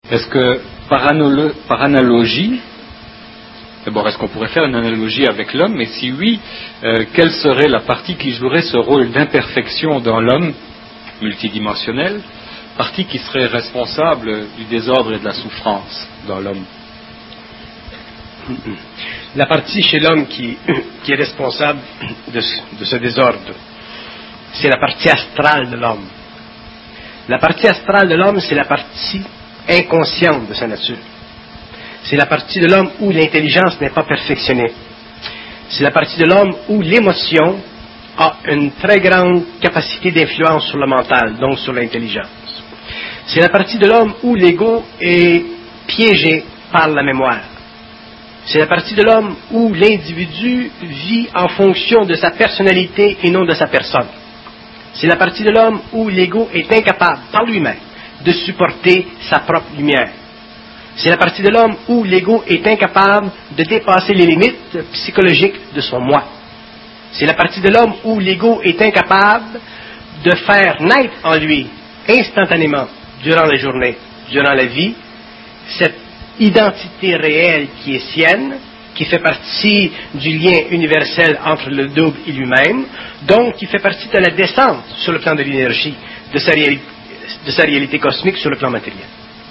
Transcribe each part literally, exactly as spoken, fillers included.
Est-ce que, par, analo- par analogie, d'abord, est-ce qu'on pourrait faire une analogie avec l'homme? Et si oui, euh, quelle serait la partie qui jouerait ce rôle d'imperfection dans l'homme multidimensionnel, partie qui serait responsable du désordre et de la souffrance dans l'homme? La partie chez l'homme qui, qui est responsable de ce, de ce désordre, c'est la partie astrale de l'homme. La partie astrale de l'homme, c'est la partie inconsciente de sa nature. C'est la partie de l'homme où l'intelligence n'est pas perfectionnée. C'est la partie de l'homme où l'émotion a une très grande capacité d'influence sur le mental, donc sur l'intelligence. C'est la partie de l'homme où l'ego est piégé par la mémoire. C'est la partie de l'homme où l'individu vit en fonction de sa personnalité et non de sa personne. C'est la partie de l'homme où l'ego est incapable, par lui-même, de supporter sa propre lumière. C'est la partie de l'homme où l'ego est incapable de dépasser les limites psychologiques de son moi. C'est la partie de l'homme où l'ego est incapable de faire naître en lui, instantanément, durant la journée, durant la vie, cette identité réelle qui est sienne, qui fait partie du lien universel entre le double et lui-même, donc qui fait partie de la descente sur le plan de l'énergie, de sa réalité, de sa réalité cosmique sur le plan matériel.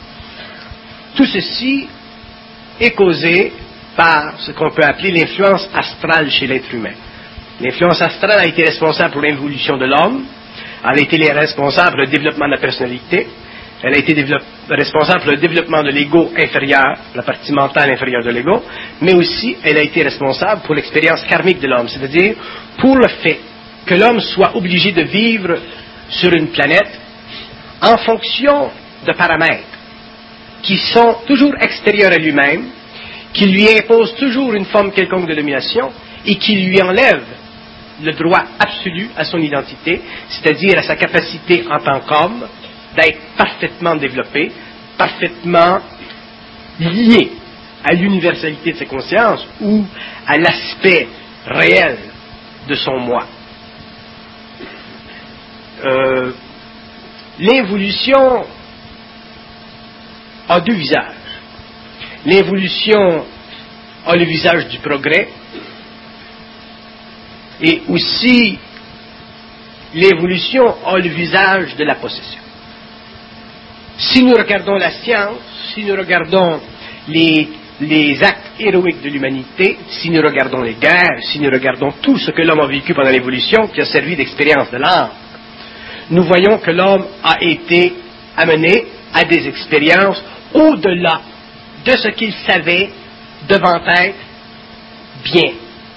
Tout ceci est causé par ce qu'on peut appeler l'influence astrale chez l'être humain. L'influence astrale a été responsable pour l'évolution de l'homme, elle a été responsable pour le développement de la personnalité, elle a été responsable pour le développement de l'ego inférieur, la partie mentale inférieure de l'ego, mais aussi elle a été responsable pour l'expérience karmique de l'homme, c'est-à-dire pour le fait que l'homme soit obligé de vivre sur une planète en fonction de paramètres qui sont toujours extérieurs à lui-même, qui lui imposent toujours une forme quelconque de domination et qui lui enlèvent le droit absolu à son identité, c'est-à-dire à sa capacité en tant qu'homme d'être parfaitement développé, parfaitement lié à l'universalité de sa conscience ou à l'aspect réel de son moi. Euh, L'évolution a deux visages. L'évolution a le visage du progrès et aussi l'évolution a le visage de la possession. Si nous regardons la science, si nous regardons les, les actes héroïques de l'humanité, si nous regardons les guerres, si nous regardons tout ce que l'homme a vécu pendant l'évolution, qui a servi d'expérience de l'âme, nous voyons que l'homme a été amené à des expériences au-delà de ce qu'il savait devant être bien,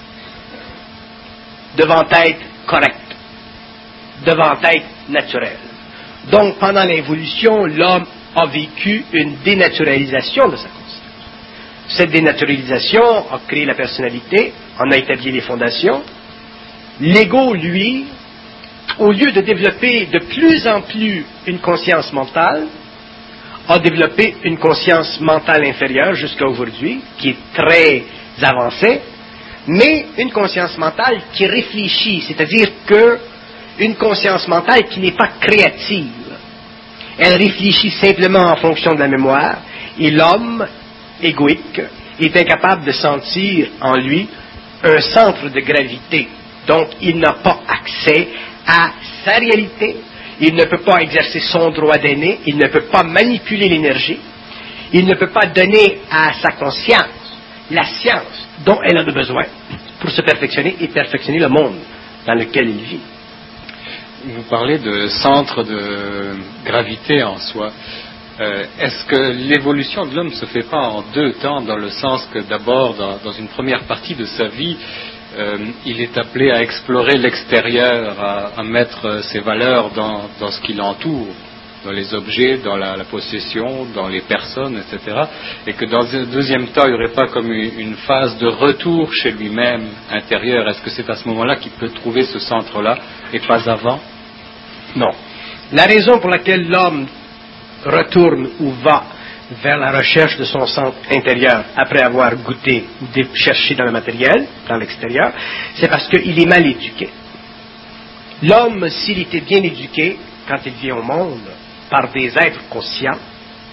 devant être correct, devant être naturel. Donc, pendant l'évolution, l'homme a vécu une dénaturalisation de sa conscience. Cette dénaturalisation a créé la personnalité, en a établi les fondations. L'ego, lui, au lieu de développer de plus en plus une conscience mentale, a développé une conscience mentale inférieure jusqu'à aujourd'hui, qui est très avancée, mais une conscience mentale qui réfléchit, c'est-à-dire que une conscience mentale qui n'est pas créative. Elle réfléchit simplement en fonction de la mémoire, et l'homme égoïque est incapable de sentir en lui un centre de gravité. Donc, il n'a pas accès à sa réalité, il ne peut pas exercer son droit d'aimer, il ne peut pas manipuler l'énergie, il ne peut pas donner à sa conscience la science dont elle a besoin pour se perfectionner et perfectionner le monde dans lequel il vit. Vous parlez de centre de gravité en soi. Euh, est-ce que l'évolution de l'homme ne se fait pas en deux temps, dans le sens que d'abord, dans, dans une première partie de sa vie, euh, il est appelé à explorer l'extérieur, à, à mettre ses valeurs dans, dans ce qui l'entoure, dans les objets, dans la, la possession, dans les personnes, et cetera. Et que dans un deuxième temps, il n'y aurait pas comme une, une phase de retour chez lui-même intérieur. Est-ce que c'est à ce moment-là qu'il peut trouver ce centre-là et pas avant? Non. La raison pour laquelle l'homme retourne ou va vers la recherche de son centre intérieur après avoir goûté ou cherché dans le matériel, dans l'extérieur, c'est parce qu'il est mal éduqué. L'homme, s'il était bien éduqué, quand il vient au monde, par des êtres conscients,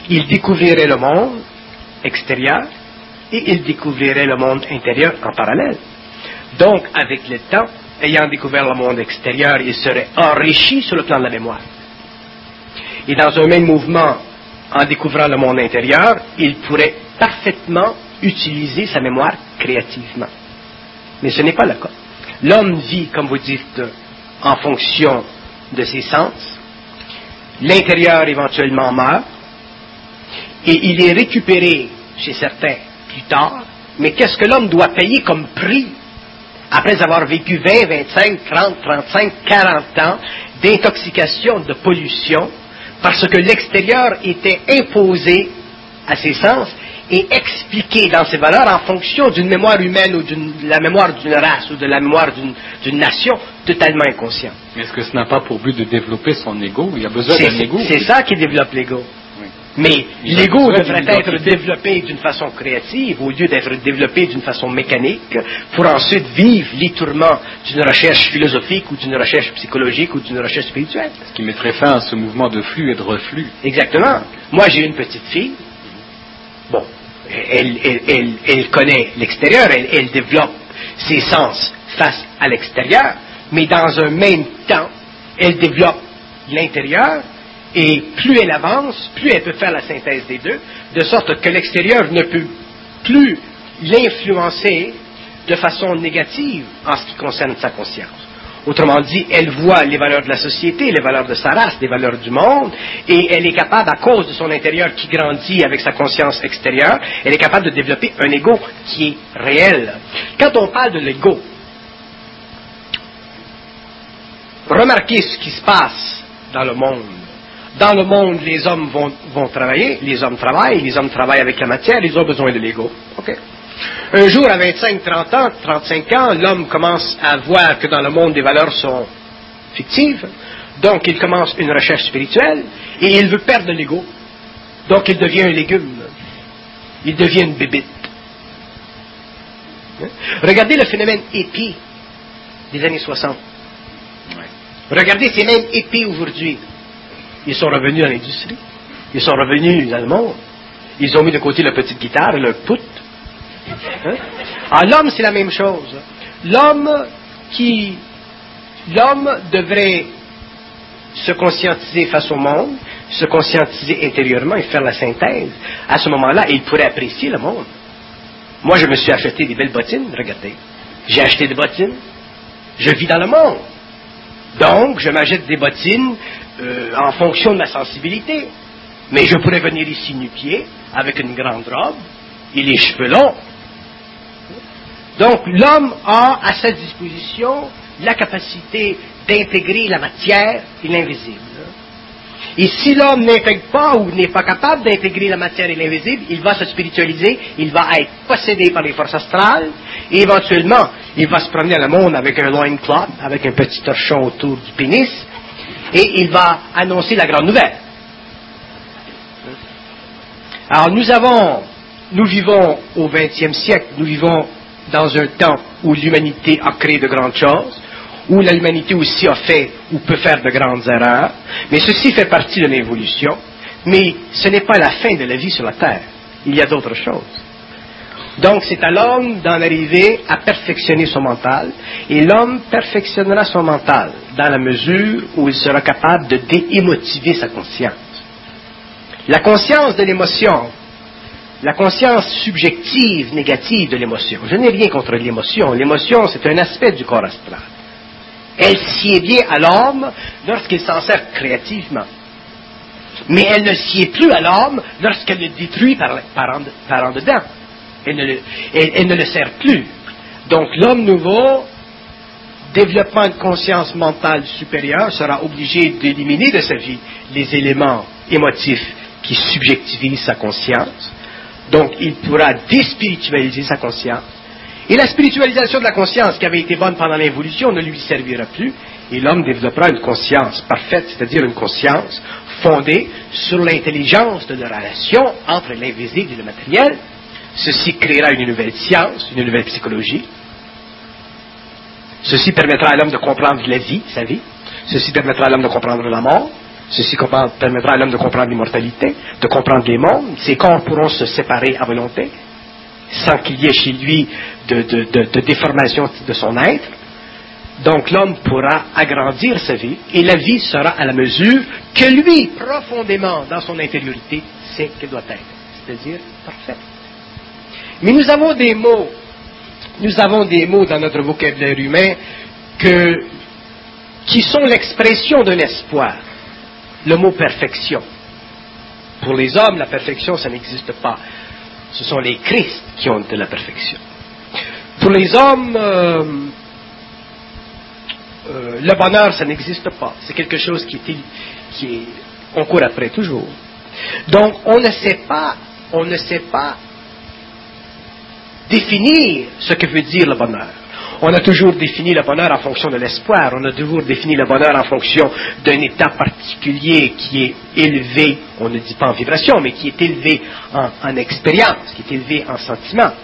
il découvrirait le monde extérieur et il découvrirait le monde intérieur en parallèle. Donc, avec le temps, ayant découvert le monde extérieur, il serait enrichi sur le plan de la mémoire. Et dans un même mouvement, en découvrant le monde intérieur, il pourrait parfaitement utiliser sa mémoire créativement. Mais ce n'est pas le cas. L'homme vit, comme vous dites, en fonction de ses sens. L'intérieur éventuellement meurt. Et il est récupéré chez certains plus tard. Mais qu'est-ce que l'homme doit payer comme prix après avoir vécu vingt, vingt-cinq, trente, trente-cinq, quarante ans d'intoxication, de pollution, parce que l'extérieur était imposé à ses sens et expliqué dans ses valeurs en fonction d'une mémoire humaine ou de la mémoire d'une race ou de la mémoire d'une, d'une nation totalement inconsciente. Mais est-ce que ce n'a pas pour but de développer son ego? Il y a besoin c'est, d'un ego. C'est ça qui développe l'ego. Oui. Mais Il l'ego devrait être développé d'une façon créative au lieu d'être développé d'une façon mécanique pour ensuite vivre les tourments d'une recherche philosophique ou d'une recherche psychologique ou d'une recherche spirituelle. Ce qui mettrait fin à ce mouvement de flux et de reflux. Exactement. Moi, j'ai une petite fille. Bon, elle, elle, elle, elle connaît l'extérieur, elle, elle développe ses sens face à l'extérieur, mais dans un même temps, elle développe l'intérieur. Et plus elle avance, plus elle peut faire la synthèse des deux, de sorte que l'extérieur ne peut plus l'influencer de façon négative en ce qui concerne sa conscience. Autrement dit, elle voit les valeurs de la société, les valeurs de sa race, les valeurs du monde, et elle est capable, à cause de son intérieur qui grandit avec sa conscience extérieure, elle est capable de développer un ego qui est réel. Quand on parle de l'ego, remarquez ce qui se passe dans le monde. Dans le monde, les hommes vont, vont travailler, les hommes travaillent, les hommes travaillent avec la matière, ils ont besoin de l'ego. Okay. Un jour, à vingt-cinq, trente ans, trente-cinq ans, l'homme commence à voir que dans le monde, les valeurs sont fictives. Donc, il commence une recherche spirituelle et il veut perdre l'ego. Donc, il devient un légume. Il devient une bébite. Regardez le phénomène hippie des années soixante. Regardez ces mêmes hippies aujourd'hui. Ils sont revenus dans l'industrie. Ils sont revenus dans le monde. Ils ont mis de côté leur petite guitare et leur poutre. Hein? Ah, l'homme, c'est la même chose. L'homme qui... L'homme devrait se conscientiser face au monde, se conscientiser intérieurement et faire la synthèse. À ce moment-là, il pourrait apprécier le monde. Moi, je me suis acheté des belles bottines, regardez. J'ai acheté des bottines. Je vis dans le monde. Donc, je m'achète des bottines euh, en fonction de ma sensibilité. Mais je pourrais venir ici nu-pied, avec une grande robe et les cheveux longs. Donc, l'homme a à sa disposition la capacité d'intégrer la matière et l'invisible. Et si l'homme n'intègre pas ou n'est pas capable d'intégrer la matière et l'invisible, il va se spiritualiser, il va être possédé par les forces astrales, et éventuellement, il va se promener dans le monde avec un loincloth, avec un petit torchon autour du pénis, et il va annoncer la grande nouvelle. Alors nous avons, nous vivons au vingtième siècle, nous vivons dans un temps où l'humanité a créé de grandes choses, où l'humanité aussi a fait ou peut faire de grandes erreurs, mais ceci fait partie de l'évolution, mais ce n'est pas la fin de la vie sur la Terre. Il y a d'autres choses. Donc c'est à l'homme d'en arriver à perfectionner son mental, et l'homme perfectionnera son mental dans la mesure où il sera capable de déémotiver sa conscience. La conscience de l'émotion, la conscience subjective, négative de l'émotion. Je n'ai rien contre l'émotion. L'émotion, c'est un aspect du corps astral. Elle sied bien à l'homme lorsqu'il s'en sert créativement. Mais elle ne sied plus à l'homme lorsqu'elle le détruit par, par, en, par en dedans. Elle ne, le, elle, elle ne le sert plus. Donc l'homme nouveau, développement de conscience mentale supérieure, sera obligé d'éliminer de sa vie les éléments émotifs qui subjectivisent sa conscience. Donc il pourra déspiritualiser sa conscience. Et la spiritualisation de la conscience qui avait été bonne pendant l'évolution ne lui servira plus, et l'homme développera une conscience parfaite, c'est-à-dire une conscience fondée sur l'intelligence de la relation entre l'invisible et le matériel. Ceci créera une nouvelle science, une nouvelle psychologie. Ceci permettra à l'homme de comprendre la vie, sa vie. Ceci permettra à l'homme de comprendre la mort. Ceci permettra à l'homme de comprendre l'immortalité, de comprendre les mondes. Ses corps pourront se séparer à volonté, sans qu'il y ait chez lui de, de, de, de déformation de son être. Donc l'homme pourra agrandir sa vie, et la vie sera à la mesure que lui, profondément dans son intériorité, sait qu'elle doit être, c'est-à-dire parfaite. Mais nous avons des mots, nous avons des mots dans notre vocabulaire humain que, qui sont l'expression d'un espoir. Le mot perfection. Pour les hommes, la perfection, ça n'existe pas. Ce sont les Christ qui ont de la perfection. Pour les hommes, euh, euh, le bonheur, ça n'existe pas. C'est quelque chose qui est, qui est, on court après toujours. Donc, on ne sait pas, on ne sait pas définir ce que veut dire le bonheur. On a toujours défini le bonheur en fonction de l'espoir. On a toujours défini le bonheur en fonction d'un état particulier qui est élevé, on ne dit pas en vibration, mais qui est élevé en, en expérience, qui est élevé en sentiment.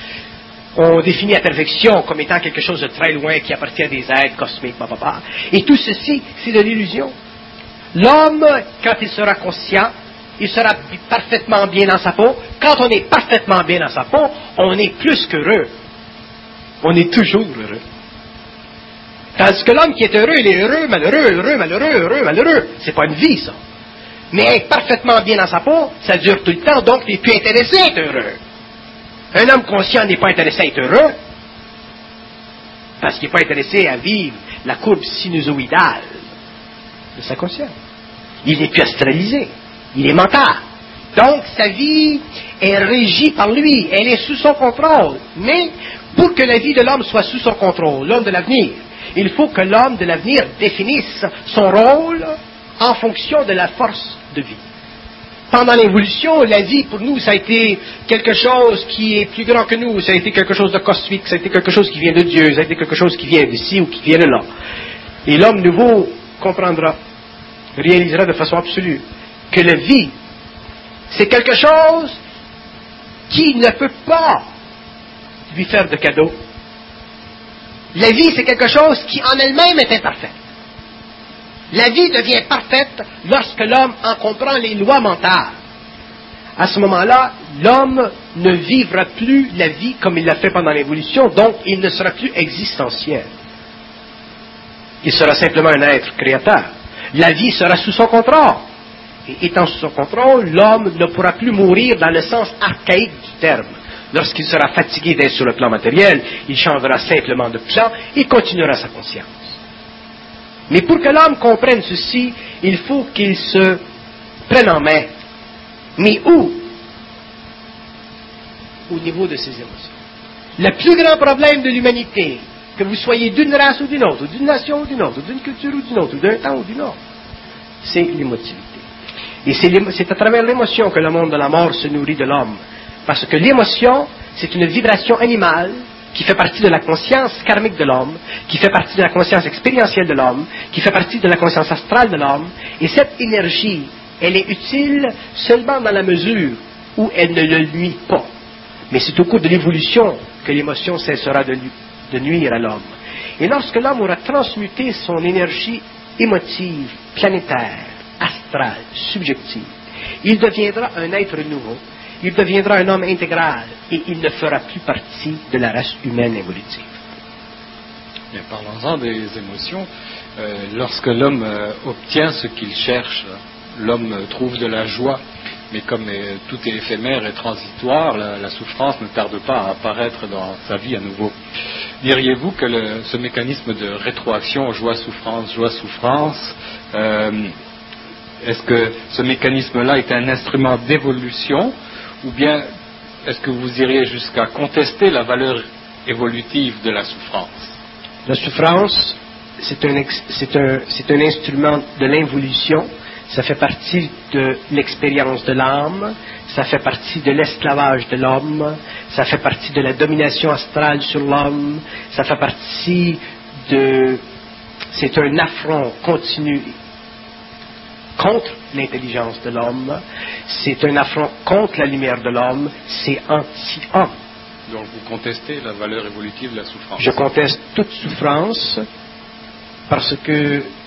On définit la perfection comme étant quelque chose de très loin qui appartient à des êtres cosmiques, bah, bah, bah. Et tout ceci, c'est de l'illusion. L'homme, quand il sera conscient, il sera parfaitement bien dans sa peau. Quand on est parfaitement bien dans sa peau, on est plus qu'heureux. On est toujours heureux. Tandis que l'homme qui est heureux, il est heureux, malheureux, heureux, malheureux, heureux, malheureux. C'est pas une vie, ça. Mais être parfaitement bien dans sa peau, ça dure tout le temps, donc il n'est plus intéressé à être heureux. Un homme conscient n'est pas intéressé à être heureux, parce qu'il n'est pas intéressé à vivre la courbe sinusoïdale de sa conscience. Il n'est plus astralisé, il est mental. Donc sa vie est régie par lui, elle est sous son contrôle. Mais pour que la vie de l'homme soit sous son contrôle, l'homme de l'avenir, il faut que l'homme de l'avenir définisse son rôle en fonction de la force de vie. Pendant l'évolution, la vie pour nous, ça a été quelque chose qui est plus grand que nous, ça a été quelque chose de cosmique, ça a été quelque chose qui vient de Dieu, ça a été quelque chose qui vient d'ici ou qui vient de là. Et l'homme nouveau comprendra, réalisera de façon absolue que la vie, c'est quelque chose qui ne peut pas lui faire de cadeau. La vie, c'est quelque chose qui en elle-même est imparfaite. La vie devient parfaite lorsque l'homme en comprend les lois mentales. À ce moment-là, l'homme ne vivra plus la vie comme il l'a fait pendant l'évolution, donc il ne sera plus existentiel. Il sera simplement un être créateur. La vie sera sous son contrôle. Et étant sous son contrôle, l'homme ne pourra plus mourir dans le sens archaïque du terme. Lorsqu'il sera fatigué d'être sur le plan matériel, il changera simplement de plan et continuera sa conscience. Mais pour que l'homme comprenne ceci, il faut qu'il se prenne en main. Mais où? Au niveau de ses émotions. Le plus grand problème de l'humanité, que vous soyez d'une race ou d'une autre, ou d'une nation ou d'une autre, ou d'une culture ou d'une autre, ou d'un temps ou d'une autre, c'est l'émotivité. Et c'est, c'est à travers l'émotion que le monde de la mort se nourrit de l'homme. Parce que l'émotion, c'est une vibration animale qui fait partie de la conscience karmique de l'homme, qui fait partie de la conscience expérientielle de l'homme, qui fait partie de la conscience astrale de l'homme. Et cette énergie, elle est utile seulement dans la mesure où elle ne le nuit pas. Mais c'est au cours de l'évolution que l'émotion cessera de, de nuire à l'homme. Et lorsque l'homme aura transmuté son énergie émotive, planétaire, astrale, subjective, il deviendra un être nouveau. Il deviendra un homme intégral et il ne fera plus partie de la race humaine évolutive. Bien, parlons-en des émotions. Euh, lorsque l'homme euh, obtient ce qu'il cherche, l'homme euh, trouve de la joie, mais comme euh, tout est éphémère et transitoire, la, la souffrance ne tarde pas à apparaître dans sa vie à nouveau. Diriez-vous que le, ce mécanisme de rétroaction, joie-souffrance, joie-souffrance, euh, est-ce que ce mécanisme-là est un instrument d'évolution? Ou bien, est-ce que vous iriez jusqu'à contester la valeur évolutive de la souffrance? La souffrance, c'est un, c'est un, c'est un instrument de l'involution. Ça fait partie de l'expérience de l'âme. Ça fait partie de l'esclavage de l'homme. Ça fait partie de la domination astrale sur l'homme. Ça fait partie de... C'est un affront continu contre l'intelligence de l'homme, c'est un affront contre la lumière de l'homme, c'est anti-homme. Donc vous contestez la valeur évolutive de la souffrance? Je conteste toute souffrance parce que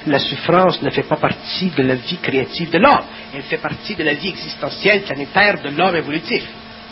la souffrance ne fait pas partie de la vie créative de l'homme. Elle fait partie de la vie existentielle planétaire de l'homme évolutif.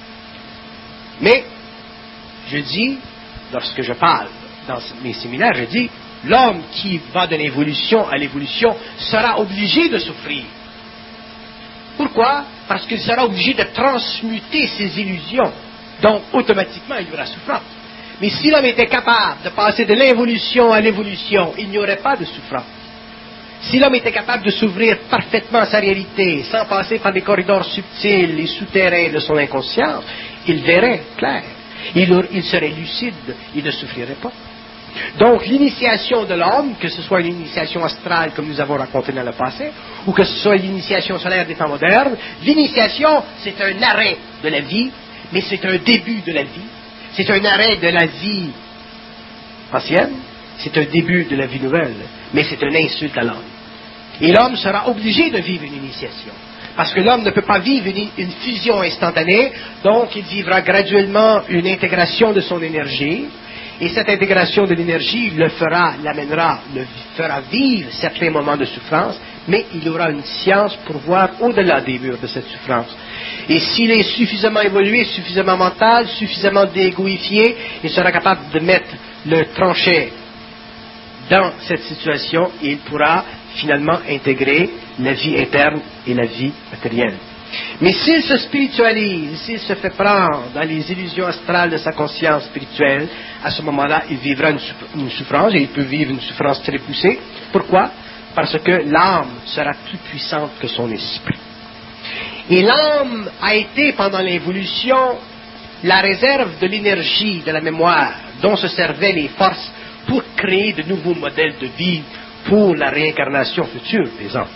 Mais, je dis, lorsque je parle dans mes séminaires, je dis, l'homme qui va de l'évolution à l'évolution sera obligé de souffrir. Pourquoi? Parce qu'il sera obligé de transmuter ses illusions. Donc, automatiquement, il y aura souffrance. Mais si l'homme était capable de passer de l'évolution à l'évolution, il n'y aurait pas de souffrance. Si l'homme était capable de s'ouvrir parfaitement à sa réalité, sans passer par des corridors subtils et souterrains de son inconscience, il verrait clair. Il, il serait lucide, il ne souffrirait pas. Donc, l'initiation de l'homme, que ce soit une initiation astrale comme nous avons raconté dans le passé, ou que ce soit l'initiation solaire des temps modernes, l'initiation, c'est un arrêt de la vie, mais c'est un début de la vie. C'est un arrêt de la vie ancienne, c'est un début de la vie nouvelle, mais c'est une insulte à l'homme. Et l'homme sera obligé de vivre une initiation. Parce que l'homme ne peut pas vivre une, une fusion instantanée, donc il vivra graduellement une intégration de son énergie, et cette intégration de l'énergie le fera, l'amènera, le fera vivre certains moments de souffrance, mais il aura une science pour voir au-delà des murs de cette souffrance. Et s'il est suffisamment évolué, suffisamment mental, suffisamment déégoïfié, il sera capable de mettre le tranchet dans cette situation et il pourra finalement intégrer la vie interne et la vie matérielle. Mais s'il se spiritualise, s'il se fait prendre dans les illusions astrales de sa conscience spirituelle, à ce moment-là, il vivra une, une souffrance, et il peut vivre une souffrance très poussée. Pourquoi? Parce que l'âme sera plus puissante que son esprit. Et l'âme a été, pendant l'évolution, la réserve de l'énergie, de la mémoire, dont se servaient les forces pour créer de nouveaux modèles de vie pour la réincarnation future des hommes.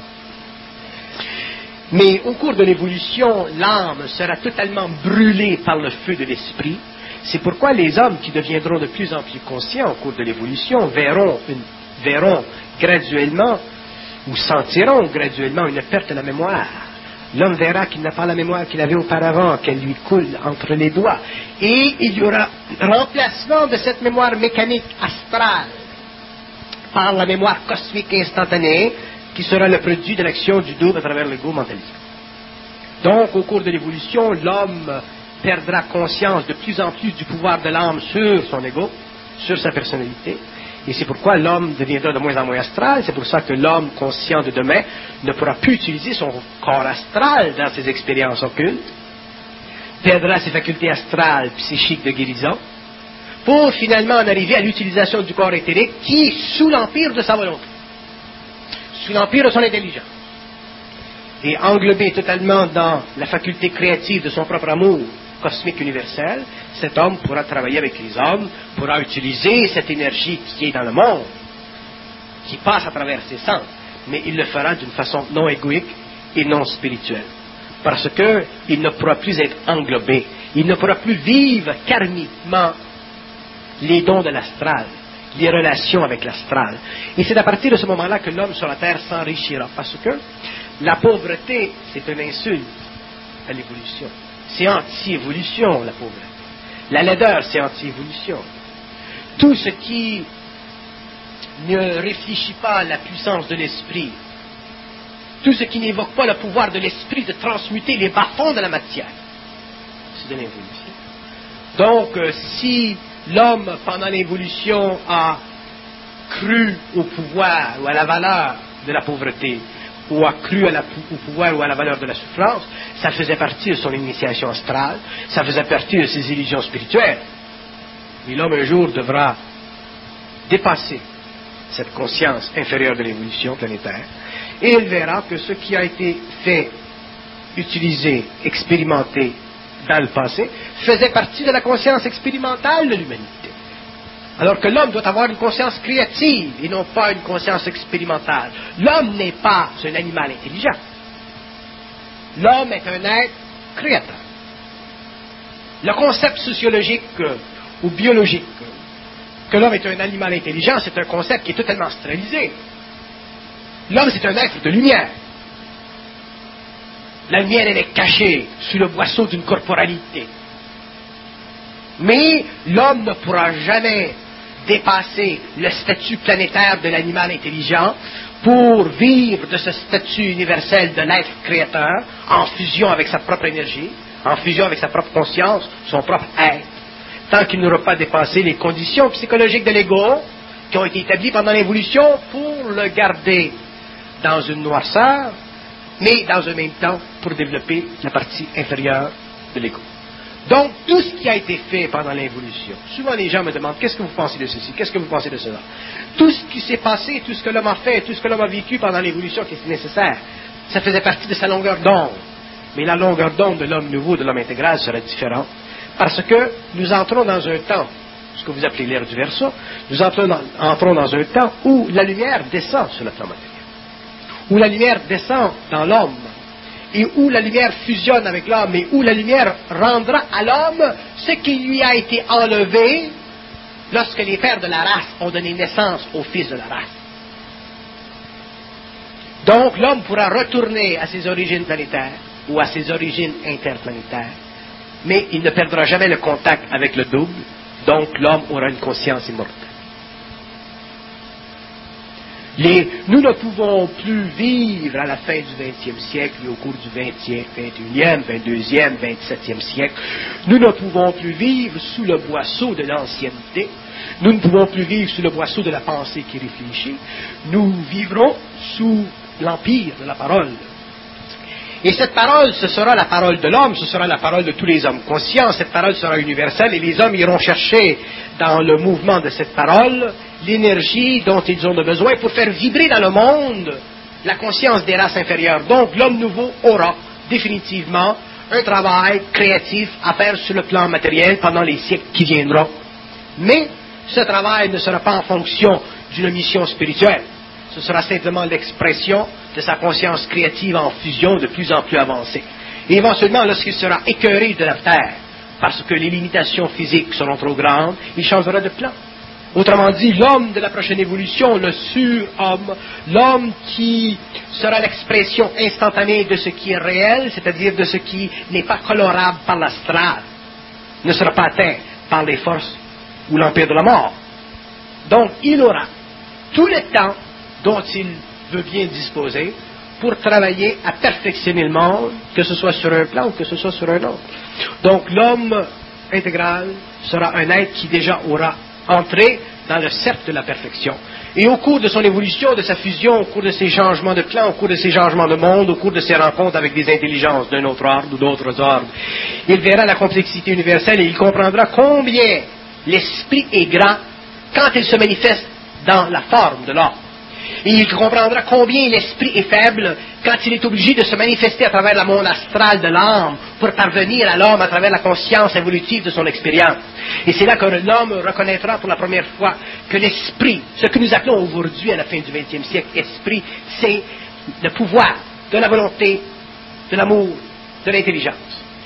Mais au cours de l'évolution, l'âme sera totalement brûlée par le feu de l'esprit. C'est pourquoi les hommes qui deviendront de plus en plus conscients au cours de l'évolution verront, une, verront graduellement ou sentiront graduellement une perte de la mémoire. L'homme verra qu'il n'a pas la mémoire qu'il avait auparavant, qu'elle lui coule entre les doigts. Et il y aura remplacement de cette mémoire mécanique astrale par la mémoire cosmique instantanée, qui sera le produit de l'action du double à travers l'ego mentalisme. Donc, au cours de l'évolution, l'homme perdra conscience de plus en plus du pouvoir de l'âme sur son ego, sur sa personnalité, et c'est pourquoi l'homme deviendra de moins en moins astral. C'est pour ça que l'homme conscient de demain ne pourra plus utiliser son corps astral dans ses expériences occultes, perdra ses facultés astrales, psychiques de guérison, pour finalement en arriver à l'utilisation du corps éthérique qui est sous l'empire de sa volonté, sous l'empire de son intelligence, et englobé totalement dans la faculté créative de son propre amour cosmique universel, cet homme pourra travailler avec les hommes, pourra utiliser cette énergie qui est dans le monde, qui passe à travers ses sens, mais il le fera d'une façon non égoïque et non spirituelle, parce qu'il ne pourra plus être englobé, il ne pourra plus vivre karmiquement les dons de l'astral, les relations avec l'astral. Et c'est à partir de ce moment-là que l'homme sur la terre s'enrichira, parce que la pauvreté, c'est une insulte à l'évolution. C'est anti-évolution, la pauvreté. La laideur, c'est anti-évolution. Tout ce qui ne réfléchit pas à la puissance de l'esprit, tout ce qui n'évoque pas le pouvoir de l'esprit de transmuter les bas-fonds de la matière, c'est de l'évolution. Donc, euh, si l'homme, pendant l'évolution, a cru au pouvoir ou à la valeur de la pauvreté, ou a cru à la, au pouvoir ou à la valeur de la souffrance, ça faisait partie de son initiation astrale, ça faisait partie de ses illusions spirituelles. Mais l'homme, un jour, devra dépasser cette conscience inférieure de l'évolution planétaire, et il verra que ce qui a été fait, utilisé, expérimenté dans le passé, faisait partie de la conscience expérimentale de l'humanité. Alors que l'homme doit avoir une conscience créative et non pas une conscience expérimentale. L'homme n'est pas un animal intelligent. L'homme est un être créateur. Le concept sociologique euh, ou biologique euh, que l'homme est un animal intelligent, c'est un concept qui est totalement astralisé. L'homme, c'est un être de lumière. La lumière, elle est cachée sous le boisseau d'une corporalité. Mais l'homme ne pourra jamais dépasser le statut planétaire de l'animal intelligent pour vivre de ce statut universel de l'être créateur, en fusion avec sa propre énergie, en fusion avec sa propre conscience, son propre être, tant qu'il n'aura pas dépassé les conditions psychologiques de l'ego qui ont été établies pendant l'évolution pour le garder dans une noirceur, mais dans un même temps pour développer la partie inférieure de l'ego. Donc, tout ce qui a été fait pendant l'évolution, souvent les gens me demandent, qu'est-ce que vous pensez de ceci, qu'est-ce que vous pensez de cela? Tout ce qui s'est passé, tout ce que l'homme a fait, tout ce que l'homme a vécu pendant l'évolution qui est nécessaire, ça faisait partie de sa longueur d'onde. Mais la longueur d'onde de l'homme nouveau, de l'homme intégral, serait différente, parce que nous entrons dans un temps, ce que vous appelez l'ère du Verseau, nous entrons dans, entrons dans un temps où la lumière descend sur le plan matériel, où la lumière descend dans l'homme, et où la lumière fusionne avec l'homme, et où la lumière rendra à l'homme ce qui lui a été enlevé lorsque les pères de la race ont donné naissance aux fils de la race. Donc l'homme pourra retourner à ses origines planétaires ou à ses origines interplanétaires, mais il ne perdra jamais le contact avec le double, donc l'homme aura une conscience immortelle. Les, nous ne pouvons plus vivre à la fin du vingtième siècle et au cours du vingtième, vingt et unième, vingt-deuxième, vingt-septième siècle. Nous ne pouvons plus vivre sous le boisseau de l'ancienneté. Nous ne pouvons plus vivre sous le boisseau de la pensée qui réfléchit. Nous vivrons sous l'empire de la parole. Et cette parole, ce sera la parole de l'homme, ce sera la parole de tous les hommes conscients. Cette parole sera universelle et les hommes iront chercher dans le mouvement de cette parole l'énergie dont ils ont besoin pour faire vibrer dans le monde la conscience des races inférieures. Donc l'homme nouveau aura définitivement un travail créatif à faire sur le plan matériel pendant les siècles qui viendront. Mais ce travail ne sera pas en fonction d'une mission spirituelle. Ce sera simplement l'expression de sa conscience créative en fusion de plus en plus avancée. Et éventuellement, lorsqu'il sera écœuré de la terre, parce que les limitations physiques seront trop grandes, il changera de plan. Autrement dit, l'homme de la prochaine évolution, le surhomme, l'homme qui sera l'expression instantanée de ce qui est réel, c'est-à-dire de ce qui n'est pas colorable par l'astral, ne sera pas atteint par les forces ou l'empire de la mort. Donc, il aura tout le temps dont il veut bien disposer pour travailler à perfectionner le monde, que ce soit sur un plan ou que ce soit sur un autre. Donc, l'homme intégral sera un être qui déjà aura entré dans le cercle de la perfection. Et au cours de son évolution, de sa fusion, au cours de ses changements de plan, au cours de ses changements de monde, au cours de ses rencontres avec des intelligences d'un autre ordre ou d'autres ordres, il verra la complexité universelle et il comprendra combien l'esprit est grand quand il se manifeste dans la forme de l'homme. Et il comprendra combien l'esprit est faible quand il est obligé de se manifester à travers le monde astral de l'âme pour parvenir à l'homme à travers la conscience évolutive de son expérience. Et c'est là que l'homme reconnaîtra pour la première fois que l'esprit, ce que nous appelons aujourd'hui à la fin du vingtième siècle, esprit, c'est le pouvoir de la volonté, de l'amour, de l'intelligence.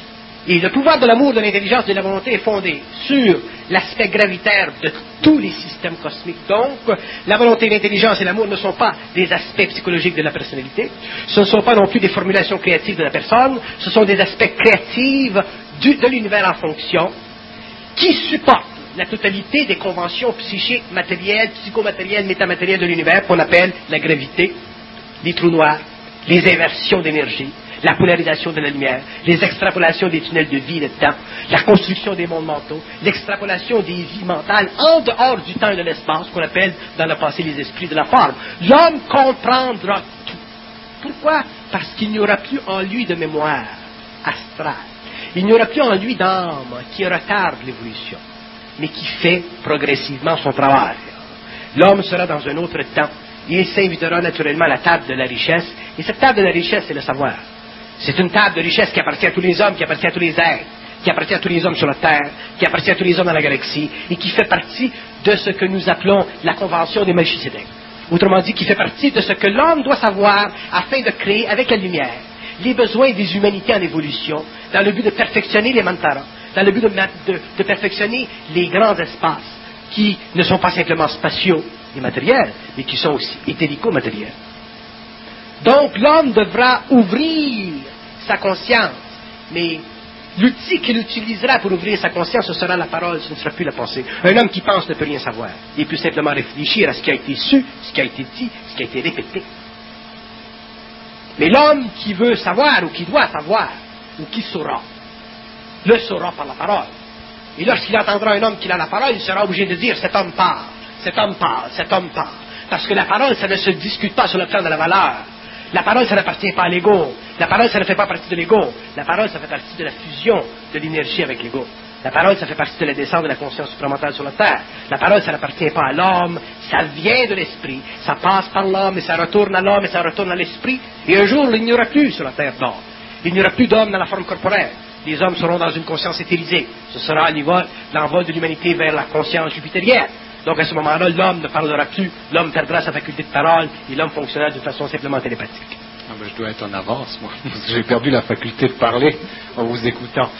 Et le pouvoir de l'amour, de l'intelligence et de la volonté est fondé sur l'aspect gravitaire de tous les systèmes cosmiques. Donc, la volonté, l'intelligence et l'amour ne sont pas des aspects psychologiques de la personnalité, ce ne sont pas non plus des formulations créatives de la personne, ce sont des aspects créatifs du, de l'univers en fonction qui supportent la totalité des conventions psychiques, matérielles, psychomatérielles, métamatérielles de l'univers qu'on appelle la gravité, les trous noirs, les inversions d'énergie, la polarisation de la lumière, les extrapolations des tunnels de vie et de temps, la construction des mondes mentaux, l'extrapolation des vies mentales en dehors du temps et de l'espace, qu'on appelle dans le passé les esprits de la forme. L'homme comprendra tout. Pourquoi? Parce qu'il n'y aura plus en lui de mémoire astrale. Il n'y aura plus en lui d'âme qui retarde l'évolution, mais qui fait progressivement son travail. L'homme sera dans un autre temps. Il s'invitera naturellement à la table de la richesse, et cette table de la richesse, c'est le savoir. C'est une table de richesse qui appartient à tous les hommes, qui appartient à tous les êtres, qui appartient à tous les hommes sur la Terre, qui appartient à tous les hommes dans la galaxie, et qui fait partie de ce que nous appelons la convention des Melchisédek. Autrement dit, qui fait partie de ce que l'homme doit savoir afin de créer avec la lumière les besoins des humanités en évolution, dans le but de perfectionner les mantaras, dans le but de, de, de perfectionner les grands espaces, qui ne sont pas simplement spatiaux et matériels, mais qui sont aussi éthérico-matériels. Donc l'homme devra ouvrir sa conscience, mais L'outil qu'il utilisera pour ouvrir sa conscience, ce sera la parole, ce ne sera plus la pensée. Un homme qui pense ne peut rien savoir. Il peut simplement réfléchir à ce qui a été su, ce qui a été dit, ce qui a été répété. Mais l'homme qui veut savoir ou qui doit savoir, ou qui saura, le saura par la parole. Et lorsqu'il entendra un homme qui a la parole, il sera obligé de dire « cet homme parle, cet homme parle, cet homme parle ». Parce que la parole, ça ne se discute pas sur le plan de la valeur. La parole, ça n'appartient pas à l'ego. La parole, ça ne fait pas partie de l'ego. La parole, ça fait partie de la fusion de l'énergie avec l'ego. La parole, ça fait partie de la descente de la conscience supramentale sur la terre. La parole, ça n'appartient pas à l'homme. Ça vient de l'esprit. Ça passe par l'homme et ça retourne à l'homme et ça retourne à l'esprit. Et un jour, il n'y aura plus sur la terre d'homme. Il n'y aura plus d'hommes dans la forme corporelle. Les hommes seront dans une conscience éthérisée. Ce sera l'envol de l'humanité vers la conscience jupitérienne. Donc à ce moment-là, l'homme ne parlera plus, l'homme perdra sa faculté de parole et l'homme fonctionnera de façon simplement télépathique. Ah ben, je dois être en avance, moi, parce que j'ai perdu la faculté de parler en vous écoutant.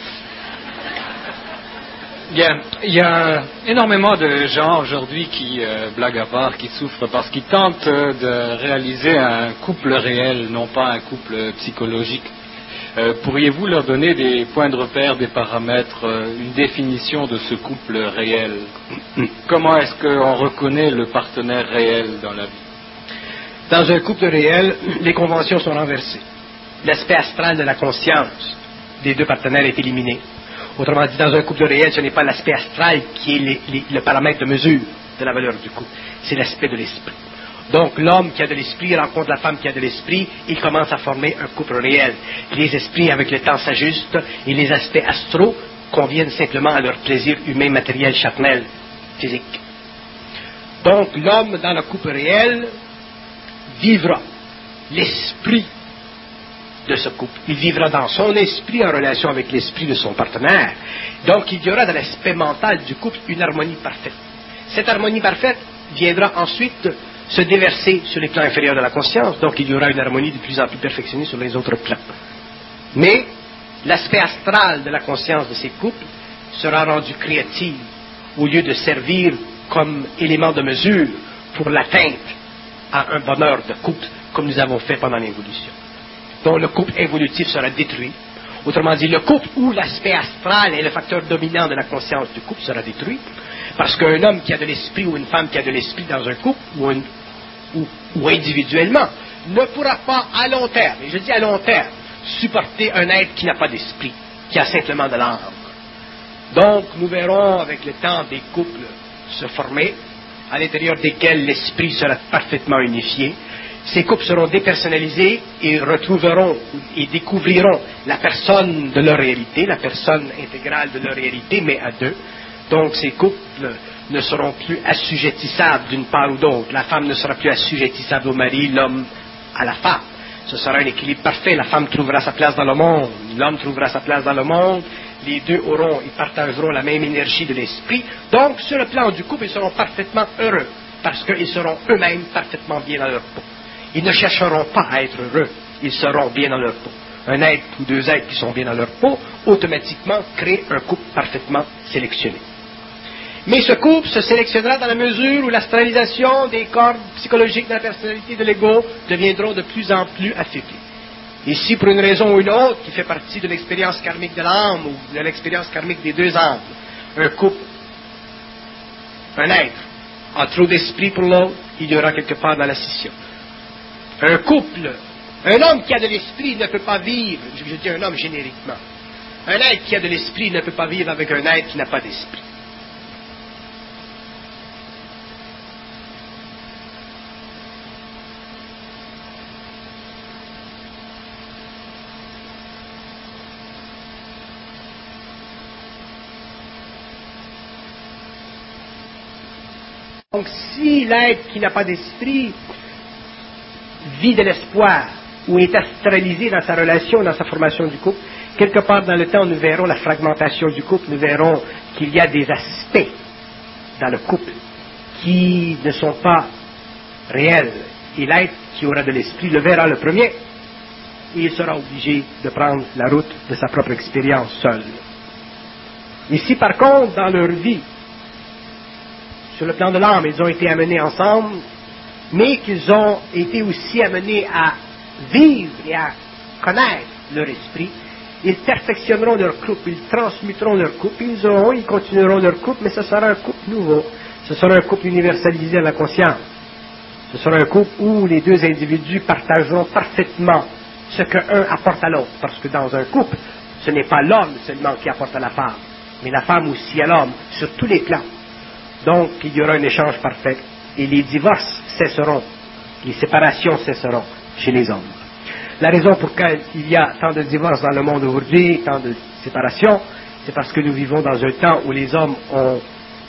Il y a, il y a énormément de gens aujourd'hui qui, euh, blague à part, qui souffrent parce qu'ils tentent euh, de réaliser un couple réel, non pas un couple psychologique. Euh, pourriez-vous leur donner des points de repère, des paramètres, euh, une définition de ce couple réel? Comment est-ce qu'on reconnaît le partenaire réel dans la vie? Dans un couple réel, les conventions sont renversées. L'aspect astral de la conscience des deux partenaires est éliminé. Autrement dit, dans un couple réel, ce n'est pas l'aspect astral qui est les, les, le paramètre de mesure de la valeur du couple, c'est l'aspect de l'esprit. Donc l'homme qui a de l'esprit rencontre la femme qui a de l'esprit, il commence à former un couple réel. Les esprits avec le temps s'ajustent et les aspects astraux conviennent simplement à leur plaisir humain, matériel, charnel, physique. Donc l'homme dans le couple réel vivra l'esprit de ce couple. Il vivra dans son esprit en relation avec l'esprit de son partenaire. Donc il y aura dans l'aspect mental du couple une harmonie parfaite. Cette harmonie parfaite viendra ensuite se déverser sur les plans inférieurs de la conscience, donc il y aura une harmonie de plus en plus perfectionnée sur les autres plans. Mais l'aspect astral de la conscience de ces couples sera rendu créatif au lieu de servir comme élément de mesure pour l'atteinte à un bonheur de couple, comme nous avons fait pendant l'évolution. Donc le couple évolutif sera détruit. Autrement dit, le couple où l'aspect astral est le facteur dominant de la conscience du couple sera détruit, parce qu'un homme qui a de l'esprit ou une femme qui a de l'esprit dans un couple, ou, une, ou, ou individuellement, ne pourra pas à long terme, et je dis à long terme, supporter un être qui n'a pas d'esprit, qui a simplement de l'âme. Donc nous verrons avec le temps des couples se former, à l'intérieur desquels l'esprit sera parfaitement unifié. Ces couples seront dépersonnalisés et retrouveront et découvriront la personne de leur réalité, la personne intégrale de leur réalité, mais à deux. Donc ces couples ne seront plus assujettissables d'une part ou d'autre. La femme ne sera plus assujettissable au mari, l'homme à la femme. Ce sera un équilibre parfait. La femme trouvera sa place dans le monde, l'homme trouvera sa place dans le monde. Les deux auront et partageront la même énergie de l'esprit. Donc sur le plan du couple, ils seront parfaitement heureux parce qu'ils seront eux-mêmes parfaitement bien dans leur peau. Ils ne chercheront pas à être heureux, ils seront bien dans leur peau. Un être ou deux êtres qui sont bien dans leur peau, automatiquement créent un couple parfaitement sélectionné. Mais ce couple se sélectionnera dans la mesure où l'astralisation des cordes psychologiques de la personnalité de l'ego deviendront de plus en plus affaiblies. Et si pour une raison ou une autre, qui fait partie de l'expérience karmique de l'âme ou de l'expérience karmique des deux âmes, un couple, un être, a trop d'esprit pour l'autre, il y aura quelque part dans la scission. Un couple, un homme qui a de l'esprit ne peut pas vivre, je dis un homme génériquement, un être qui a de l'esprit ne peut pas vivre avec un être qui n'a pas d'esprit. Donc si l'être qui n'a pas d'esprit vit de l'espoir ou est astralisé dans sa relation, dans sa formation du couple, quelque part dans le temps, nous verrons la fragmentation du couple, nous verrons qu'il y a des aspects dans le couple qui ne sont pas réels. Et l'être qui aura de l'esprit le verra le premier et il sera obligé de prendre la route de sa propre expérience seul. Et si par contre, dans leur vie, sur le plan de l'âme, ils ont été amenés ensemble, mais qu'ils ont été aussi amenés à vivre et à connaître leur esprit, ils perfectionneront leur couple, ils transmuteront leur couple, ils auront, ils continueront leur couple, mais ce sera un couple nouveau. Ce sera un couple universalisé à la conscience. Ce sera un couple où les deux individus partageront parfaitement ce qu'un apporte à l'autre. Parce que dans un couple, ce n'est pas l'homme seulement qui apporte à la femme, mais la femme aussi à l'homme, sur tous les plans. Donc, il y aura un échange parfait. Et les divorces cesseront, les séparations cesseront chez les hommes. La raison pour laquelle il y a tant de divorces dans le monde aujourd'hui, tant de séparations, c'est parce que nous vivons dans un temps où les hommes ont,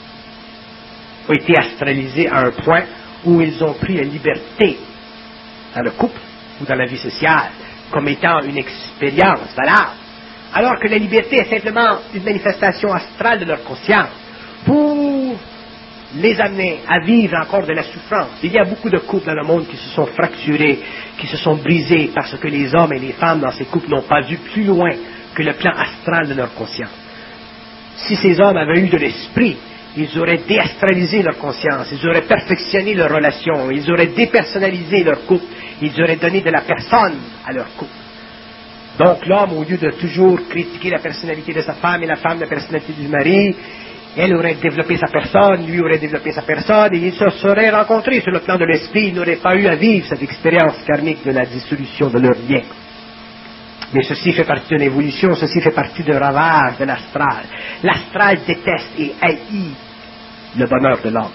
ont été astralisés à un point où ils ont pris la liberté dans le couple ou dans la vie sociale comme étant une expérience valable, alors que la liberté est simplement une manifestation astrale de leur conscience pour les amener à vivre encore de la souffrance. Il y a beaucoup de couples dans le monde qui se sont fracturés, qui se sont brisés parce que les hommes et les femmes dans ces couples n'ont pas vu plus loin que le plan astral de leur conscience. Si ces hommes avaient eu de l'esprit, ils auraient déastralisé leur conscience, ils auraient perfectionné leur relation, ils auraient dépersonnalisé leur couple, ils auraient donné de la personne à leur couple. Donc l'homme, au lieu de toujours critiquer la personnalité de sa femme et la femme la personnalité du mari, elle aurait développé sa personne, lui aurait développé sa personne, et ils se seraient rencontrés sur le plan de l'esprit, ils n'auraient pas eu à vivre cette expérience karmique de la dissolution de leur lien. Mais ceci fait partie d'une évolution, ceci fait partie d'un ravage de l'astral. L'astral déteste et haït le bonheur de l'homme.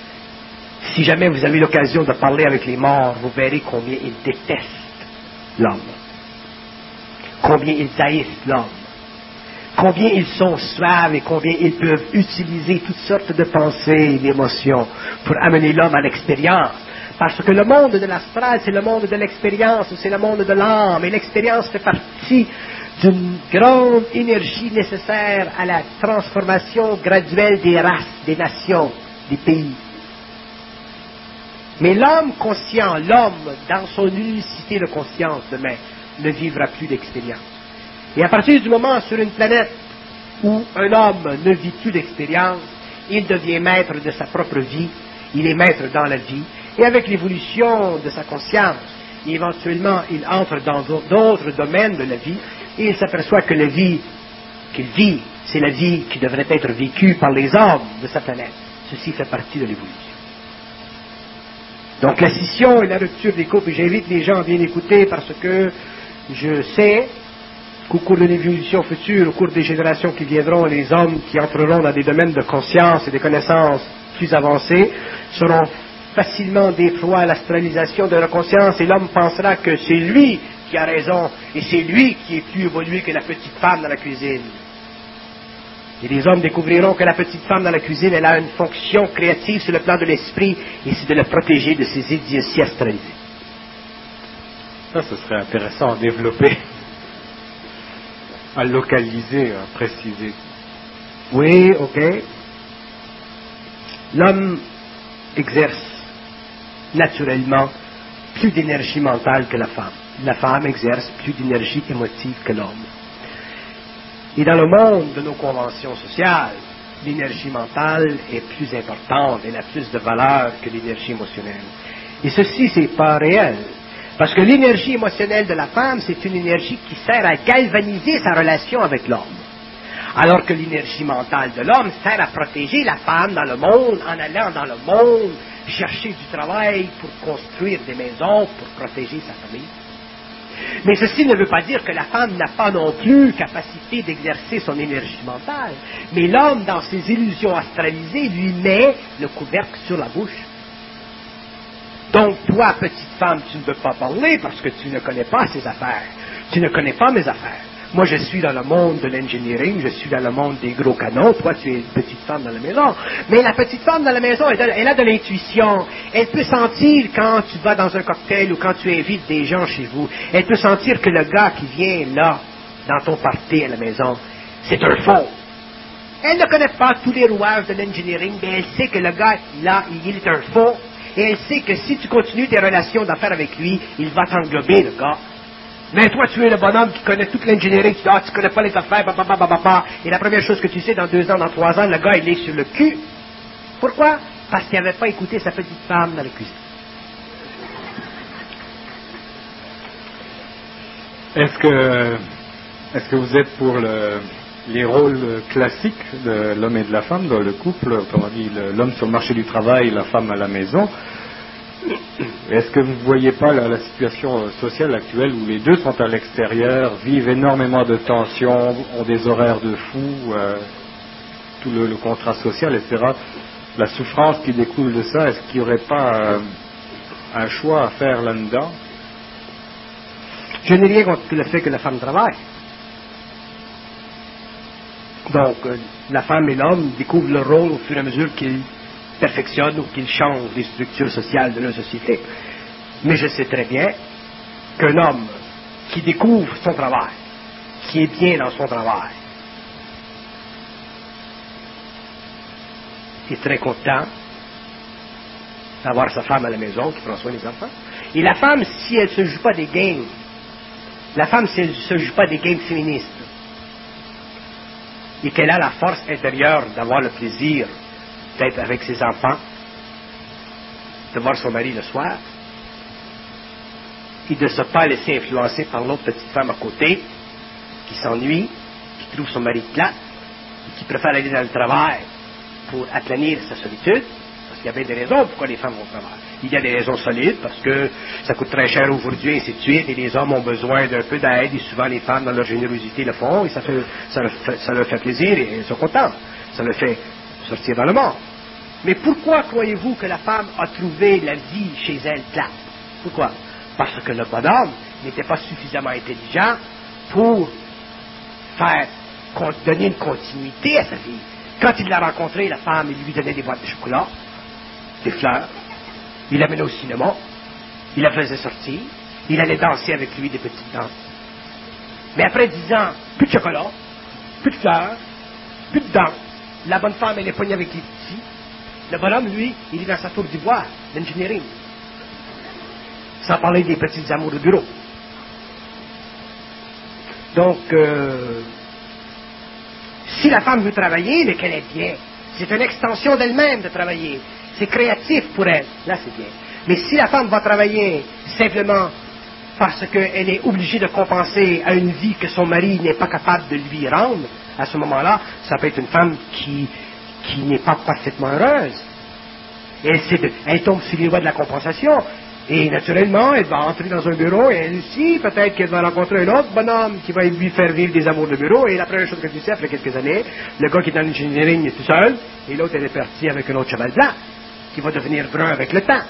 Si jamais vous avez l'occasion de parler avec les morts, vous verrez combien ils détestent l'homme, combien ils haïssent l'homme, combien ils sont suaves et combien ils peuvent utiliser toutes sortes de pensées et d'émotions pour amener l'homme à l'expérience. Parce que le monde de l'astral, c'est le monde de l'expérience, c'est le monde de l'âme, et l'expérience fait partie d'une grande énergie nécessaire à la transformation graduelle des races, des nations, des pays. Mais l'homme conscient, l'homme dans son unicité de conscience demain, ne vivra plus d'expérience. Et à partir du moment sur une planète où un homme ne vit plus d'expérience, il devient maître de sa propre vie, il est maître dans la vie, et avec l'évolution de sa conscience, éventuellement il entre dans d'autres domaines de la vie, et il s'aperçoit que la vie qu'il vit, c'est la vie qui devrait être vécue par les hommes de sa planète. Ceci fait partie de l'évolution. Donc la scission et la rupture des couples, j'invite les gens à bien écouter parce que je sais qu'au cours de l'évolution future, au cours des générations qui viendront, les hommes qui entreront dans des domaines de conscience et de connaissances plus avancés seront facilement des proies à l'astralisation de la conscience, et l'homme pensera que c'est lui qui a raison et c'est lui qui est plus évolué que la petite femme dans la cuisine. Et les hommes découvriront que la petite femme dans la cuisine, elle a une fonction créative sur le plan de l'esprit, et c'est de la protéger de ces idioties astralisées. Ça, ce serait intéressant à développer, à localiser, à préciser. Oui, ok. L'homme exerce naturellement plus d'énergie mentale que la femme. La femme exerce plus d'énergie émotive que l'homme. Et dans le monde de nos conventions sociales, l'énergie mentale est plus importante, elle a plus de valeur que l'énergie émotionnelle. Et ceci, c'est pas réel. Parce que l'énergie émotionnelle de la femme, c'est une énergie qui sert à galvaniser sa relation avec l'homme. Alors que l'énergie mentale de l'homme sert à protéger la femme dans le monde, en allant dans le monde, chercher du travail pour construire des maisons, pour protéger sa famille. Mais ceci ne veut pas dire que la femme n'a pas non plus capacité d'exercer son énergie mentale. Mais l'homme, dans ses illusions astralisées, lui met le couvercle sur la bouche. Donc, toi, petite femme, tu ne peux pas parler parce que tu ne connais pas ses affaires. Tu ne connais pas mes affaires. Moi, je suis dans le monde de l'engineering, je suis dans le monde des gros canons. Toi, tu es une petite femme dans la maison. Mais la petite femme dans la maison, elle, elle a de l'intuition. Elle peut sentir quand tu vas dans un cocktail ou quand tu invites des gens chez vous. Elle peut sentir que le gars qui vient là, dans ton party à la maison, c'est un faux. Elle ne connaît pas tous les rouages de l'engineering, mais elle sait que le gars, là, il est un faux. Et elle sait que si tu continues tes relations d'affaires avec lui, il va t'englober, le gars. Mais toi, tu es le bonhomme qui connaît toute l'ingénierie, tu dis, ah, tu connais pas les affaires, papa, papa, papa. Et la première chose que tu sais, dans deux ans, dans trois ans, le gars, il est sur le cul. Pourquoi? Parce qu'il n'avait pas écouté sa petite femme dans la cuisine. Est-ce que Est-ce que vous êtes pour le, les rôles classiques de l'homme et de la femme dans le couple, autrement dit le, l'homme sur le marché du travail, la femme à la maison? Est-ce que vous ne voyez pas la, la situation sociale actuelle où les deux sont à l'extérieur, vivent énormément de tensions, ont des horaires de fou, euh, tout le, le contrat social, et cetera. La souffrance qui découle de ça, est-ce qu'il n'y aurait pas euh, un choix à faire là-dedans? Je n'ai rien contre le fait que la femme travaille. Donc, euh, la femme et l'homme découvrent leur rôle au fur et à mesure qu'ils perfectionnent ou qu'ils changent les structures sociales de leur société. Mais je sais très bien qu'un homme qui découvre son travail, qui est bien dans son travail, est très content d'avoir sa femme à la maison qui prend soin des enfants. Et la femme, si elle ne se joue pas des games, la femme, si elle ne se joue pas des games féministes, et qu'elle a la force intérieure d'avoir le plaisir d'être avec ses enfants, de voir son mari le soir, et de ne se pas laisser influencer par l'autre petite femme à côté, qui s'ennuie, qui trouve son mari plat, et qui préfère aller dans le travail pour aplanir sa solitude, parce qu'il y a bien des raisons pourquoi les femmes vont au travail. Il y a des raisons solides, parce que ça coûte très cher aujourd'hui, et ainsi de suite, et les hommes ont besoin d'un peu d'aide, et souvent les femmes, dans leur générosité, le font, et ça, fait, ça, leur, fait, ça leur fait plaisir, et elles sont contentes. Ça leur fait sortir dans le monde. Mais pourquoi croyez-vous que la femme a trouvé la vie chez elle plate? Pourquoi? Parce que le bonhomme n'était pas suffisamment intelligent pour faire, donner une continuité à sa vie. Quand il l'a rencontrée, la femme, il lui donnait des boîtes de chocolat, des fleurs, il l'amenait au cinéma, il la faisait sortir, il allait danser avec lui des petites danses. Mais après dix ans, plus de chocolat, plus de fleurs, plus de danse. La bonne femme, elle est poignée avec les petits. Le bonhomme, lui, il est dans sa tour d'ivoire, l'engineering. Sans parler des petits amours de bureau. Donc, euh, si la femme veut travailler, mais qu'elle est bien, c'est une extension d'elle-même de travailler. C'est créatif pour elle. Là, c'est bien. Mais si la femme va travailler simplement parce qu'elle est obligée de compenser à une vie que son mari n'est pas capable de lui rendre, à ce moment-là, ça peut être une femme qui, qui n'est pas parfaitement heureuse. Et elle, elle tombe sur les voies de la compensation. Et naturellement, elle va entrer dans un bureau et elle aussi, peut-être qu'elle va rencontrer un autre bonhomme qui va lui faire vivre des amours de bureau. Et la première chose que tu sais, après quelques années, le gars qui est dans l'ingénierie est tout seul et l'autre, elle est partie avec un autre cheval blanc qui va devenir brun avec le temps.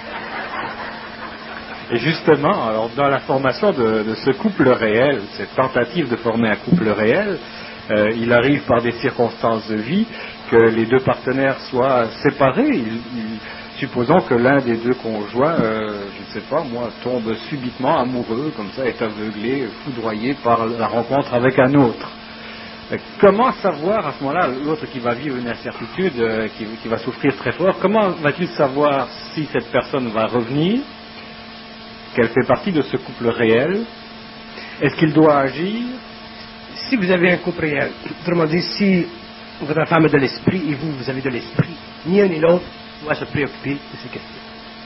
Et justement, alors dans la formation de, de ce couple réel, cette tentative de former un couple réel, euh, il arrive par des circonstances de vie que les deux partenaires soient séparés. Il, il, supposons que l'un des deux conjoints, euh, je ne sais pas, moi, tombe subitement amoureux, comme ça, est aveuglé, foudroyé par la rencontre avec un autre. Euh, comment savoir à ce moment-là, l'autre qui va vivre une incertitude, euh, qui, qui va souffrir très fort, comment va-t-il savoir si cette personne va revenir, qu'elle fait partie de ce couple réel? Est-ce qu'il doit agir? Si vous avez un couple réel, autrement dit, si votre femme a de l'esprit et vous, vous avez de l'esprit, ni un ni l'autre doit se préoccuper de ces questions.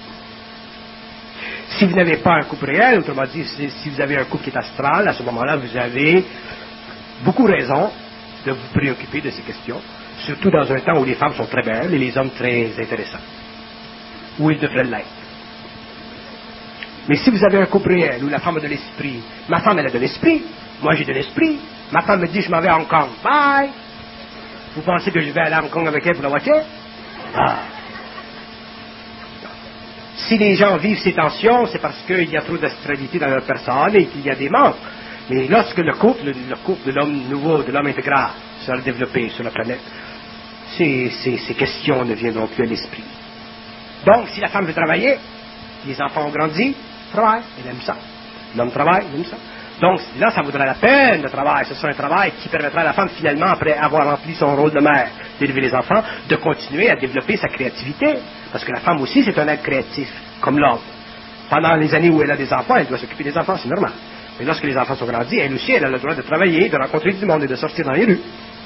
Si vous n'avez pas un couple réel, autrement dit, si, si vous avez un couple qui est astral, à ce moment-là, vous avez beaucoup raison de vous préoccuper de ces questions, surtout dans un temps où les femmes sont très belles et les hommes très intéressants, où ils devraient l'être. Mais si vous avez un couple réel où la femme a de l'esprit, ma femme elle a de l'esprit, moi j'ai de l'esprit, ma femme me dit je m'en vais à Hong Kong, bye! Vous pensez que je vais aller à Hong Kong avec elle pour la voiture? Ah. Si les gens vivent ces tensions, c'est parce qu'il y a trop d'astralité dans leur personne et qu'il y a des manques. Mais lorsque le couple, le, le couple de l'homme nouveau, de l'homme intégral, sera développé sur la planète, ces, ces, ces questions ne viendront plus à l'esprit. Donc, si la femme veut travailler, les enfants ont grandi, travaille, elle aime ça. L'homme travaille, il aime ça. Donc là, ça vaudra la peine de travail. Ce sera un travail qui permettra à la femme, finalement, après avoir rempli son rôle de mère, d'élever les enfants, de continuer à développer sa créativité. Parce que la femme aussi, c'est un être créatif, comme l'homme. Pendant les années où elle a des enfants, elle doit s'occuper des enfants, c'est normal. Mais lorsque les enfants sont grandis, elle aussi, elle a le droit de travailler, de rencontrer du monde et de sortir dans les rues.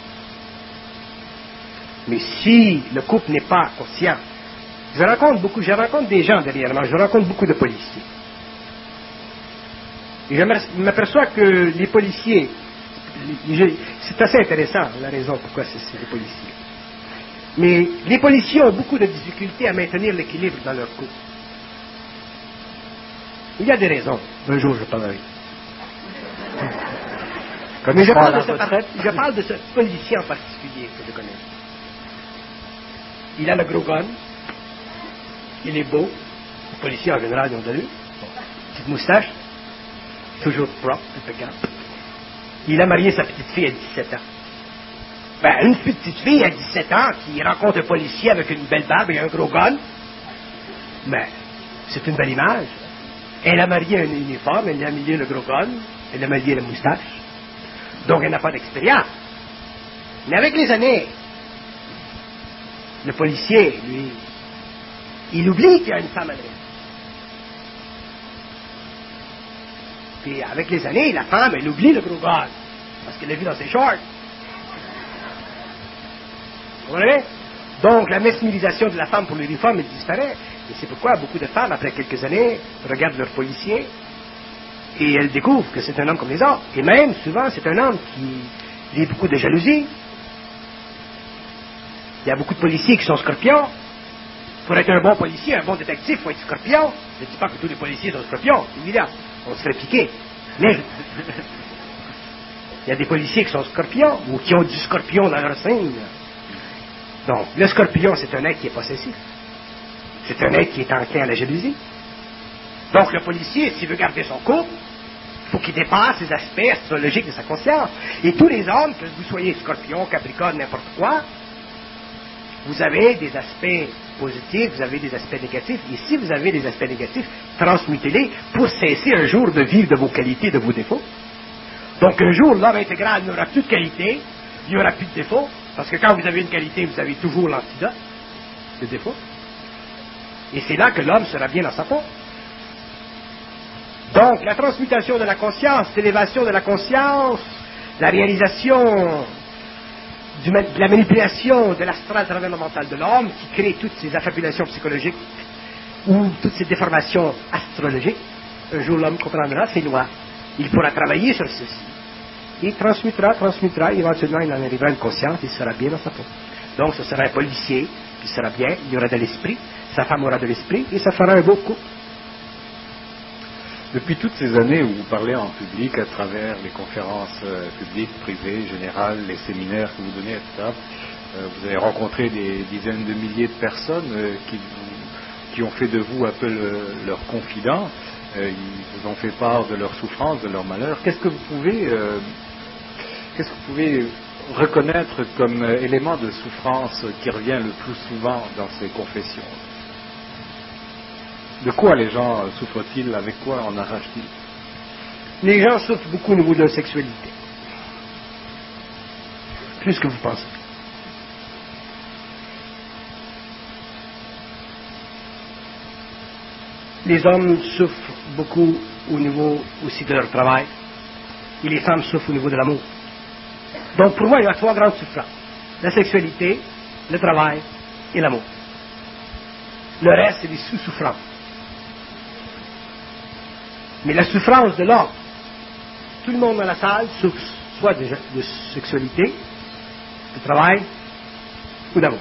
Mais si le couple n'est pas conscient, je rencontre beaucoup, je rencontre des gens derrière moi, je rencontre beaucoup de policiers. Et je m'aperçois que les policiers c'est assez intéressant, la raison pourquoi c'est, c'est les policiers. Mais les policiers ont beaucoup de difficultés à maintenir l'équilibre dans leur couple. Il y a des raisons. Un jour, je parlerai. Mais je parle, de ce par... je parle de ce policier en particulier que je connais. Il a le gros gun. Il est beau. Les policiers, en général, ils ont de lui. Petite moustache. Toujours propre, impeccable. Il a marié sa petite fille à dix-sept ans. Ben, une petite fille à dix-sept ans qui rencontre un policier avec une belle barbe et un gros gun, ben, c'est une belle image. Elle a marié un uniforme, elle a marié le gros gun, elle a marié la moustache. Donc, elle n'a pas d'expérience. Mais avec les années, le policier, lui, il oublie qu'il y a une femme à lui. Puis, avec les années, la femme, elle oublie le gros gun, parce qu'elle l'a vu dans ses shorts. Vous comprenez? Donc, la mesmérisation de la femme pour l'uniforme, elle disparaît. Et c'est pourquoi beaucoup de femmes, après quelques années, regardent leur policier et elles découvrent que c'est un homme comme les autres. Et même, souvent, c'est un homme qui vit beaucoup de jalousie. Il y a beaucoup de policiers qui sont scorpions. Pour être un bon policier, un bon détective, il faut être scorpion. Je ne dis pas que tous les policiers sont scorpions, évidemment. On se ferait piquer. Mais il y a des policiers qui sont scorpions ou qui ont du scorpion dans leur signe. Donc, le scorpion, c'est un être qui est possessif. C'est un être qui est enclin à la jalousie. Donc, le policier, s'il veut garder son couple, il faut qu'il dépasse les aspects astrologiques de sa conscience. Et tous les hommes, que vous soyez scorpion, capricorne, n'importe quoi, vous avez des aspects positifs, vous avez des aspects négatifs. Et si vous avez des aspects négatifs, transmutez-les pour cesser un jour de vivre de vos qualités, de vos défauts. Donc, un jour, l'homme intégral n'aura plus de qualité, il n'y aura plus de défauts. Parce que quand vous avez une qualité, vous avez toujours l'antidote, le défaut. Et c'est là que l'homme sera bien dans sa peau. Donc, la transmutation de la conscience, l'élévation de la conscience, la réalisation du, de la manipulation de l'astral à travers le mental de l'homme, qui crée toutes ces affabulations psychologiques ou toutes ces déformations astrologiques, un jour l'homme comprendra ces lois. Il pourra travailler sur ceci. Il transmutera, transmutera, éventuellement il en arrivera à une conscience, il sera bien dans sa peau. Donc ce sera un policier, qui sera bien, il aura de l'esprit, sa femme aura de l'esprit, et ça fera un beau couple. Depuis toutes ces années où vous parlez en public, à travers les conférences euh, publiques, privées, générales, les séminaires que vous donnez, et cetera, euh, vous avez rencontré des dizaines de milliers de personnes euh, qui, qui ont fait de vous un peu le, leur confident. Euh, ils vous ont fait part de leur souffrance, de leur malheur. Qu'est-ce que vous pouvez, euh, qu'est-ce que vous pouvez reconnaître comme euh, élément de souffrance qui revient le plus souvent dans ces confessions? De quoi les gens souffrent-ils? Avec quoi en arrachent-ils? Les gens souffrent beaucoup au niveau de leur sexualité. Plus que vous pensez. Les hommes souffrent beaucoup au niveau aussi de leur travail. Et les femmes souffrent au niveau de l'amour. Donc pour moi, il y a trois grandes souffrances. La sexualité, le travail et l'amour. Le reste, c'est des sous-souffrances. Mais la souffrance de l'homme, tout le monde dans la salle souffre soit de, de sexualité, de travail ou d'amour.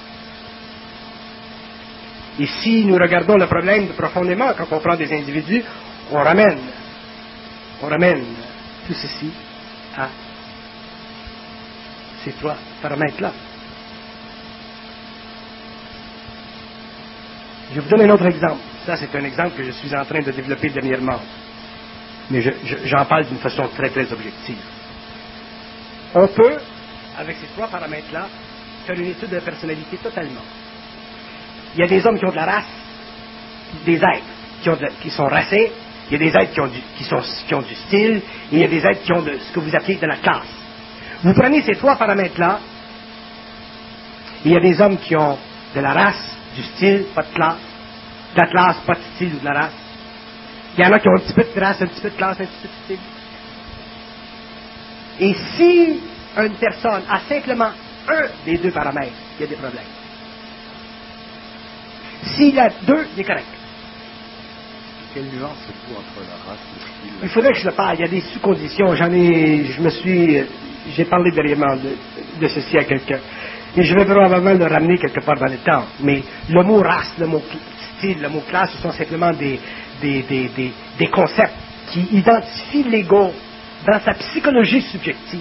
Et si nous regardons le problème profondément, quand on prend des individus, on ramène, on ramène tout ceci à ces trois paramètres-là. Je vous donne un autre exemple. Ça, c'est un exemple que je suis en train de développer dernièrement. Mais je, je, j'en parle d'une façon très, très objective. On peut, avec ces trois paramètres-là, faire une étude de la personnalité totalement. Il y a des hommes qui ont de la race, des êtres qui, ont de, qui sont racés, il y a des êtres qui ont, du, qui, sont, qui ont du style, et il y a des êtres qui ont de, ce que vous appelez de la classe. Vous prenez ces trois paramètres-là, il y a des hommes qui ont de la race, du style, pas de classe, de la classe, pas de style ou de la race. Il y en a qui ont un petit peu de race, un petit peu de classe, un petit peu de style. Et si une personne a simplement un des deux paramètres, il y a des problèmes. S'il a deux, il est correct. quelle nuance se trouve entre la race, le style? Il faudrait que je le parle. Il y a des sous-conditions. J'en ai, je me suis, j'ai parlé dernièrement de, de ceci à quelqu'un. Et je vais probablement le ramener quelque part dans le temps. Mais le mot race, le mot style, le mot classe, ce sont simplement des, des, des, des, des concepts qui identifient l'ego dans sa psychologie subjective.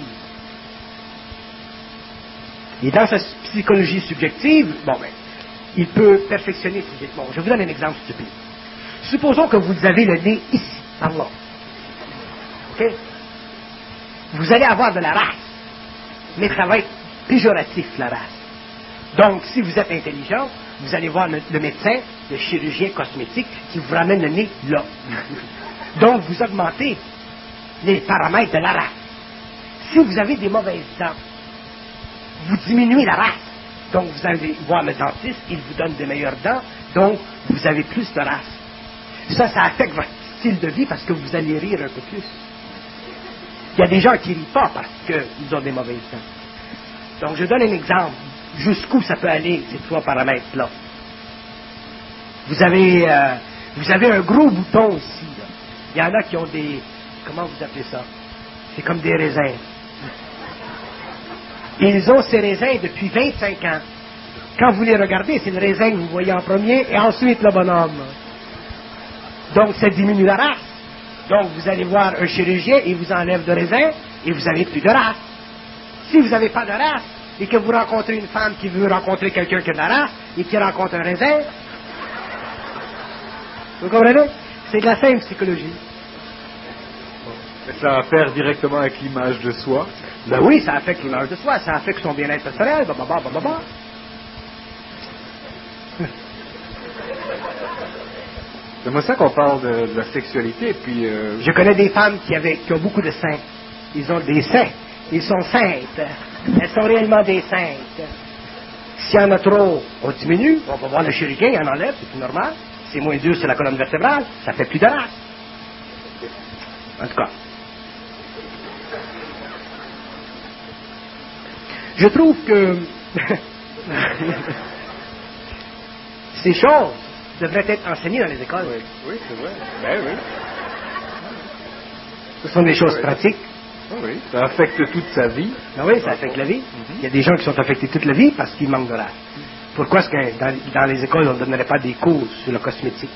Et dans sa psychologie subjective, bon ben, il peut perfectionner ses bon, je vous donne un exemple stupide. Supposons que vous avez le nez ici, par là. OK? Vous allez avoir de la race, mais ça va être péjoratif, la race. Donc, si vous êtes intelligent, vous allez voir le, le médecin, le chirurgien cosmétique, qui vous ramène le nez là. Donc, vous augmentez les paramètres de la race. Si vous avez des mauvaises dents, vous diminuez la race. Donc, vous allez voir le dentiste, il vous donne de meilleures dents, donc vous avez plus de race. Ça, ça affecte votre style de vie parce que vous allez rire un peu plus. Il y a des gens qui ne rient pas parce qu'ils ont des mauvaises dents. Donc, je donne un exemple. Jusqu'où ça peut aller, ces trois paramètres-là. Vous avez, euh, vous avez un gros bouton ici. Là. Il y en a qui ont des... Comment vous appelez ça? C'est comme des raisins. Ils ont ces raisins depuis vingt-cinq ans. Quand vous les regardez, c'est le raisin que vous voyez en premier et ensuite le bonhomme. Donc, ça diminue la race. Donc, vous allez voir un chirurgien, il vous enlève de raisin et vous n'avez plus de race. Si vous n'avez pas de race et que vous rencontrez une femme qui veut rencontrer quelqu'un qui a de la race et qui rencontre un raisin, vous comprenez? C'est de la simple psychologie. Et ça a à faire directement avec l'image de soi. Ben oui, ça affecte l'image de soi, ça affecte son bien-être personnel, bababa, bababa. C'est moi ça qu'on parle de, de la sexualité, puis... Euh... Je connais des femmes qui, avaient, qui ont beaucoup de seins. Ils ont des seins. Ils sont saintes. Elles sont réellement des saintes. S'il y en a trop, on diminue. On va voir le chirurgien, il en enlève, c'est tout normal. C'est moins dur sur la colonne vertébrale, ça fait plus de race. En tout cas. Je trouve que ces choses devraient être enseignées dans les écoles. Oui, oui c'est vrai. Ben oui. Ce sont des choses oui. pratiques. Oui, ça affecte toute sa vie. Ben oui, ça affecte la vie. Mm-hmm. Il y a des gens qui sont affectés toute la vie parce qu'ils manquent de race. Pourquoi est-ce que dans, dans les écoles, on ne donnerait pas des cours sur le cosmétique?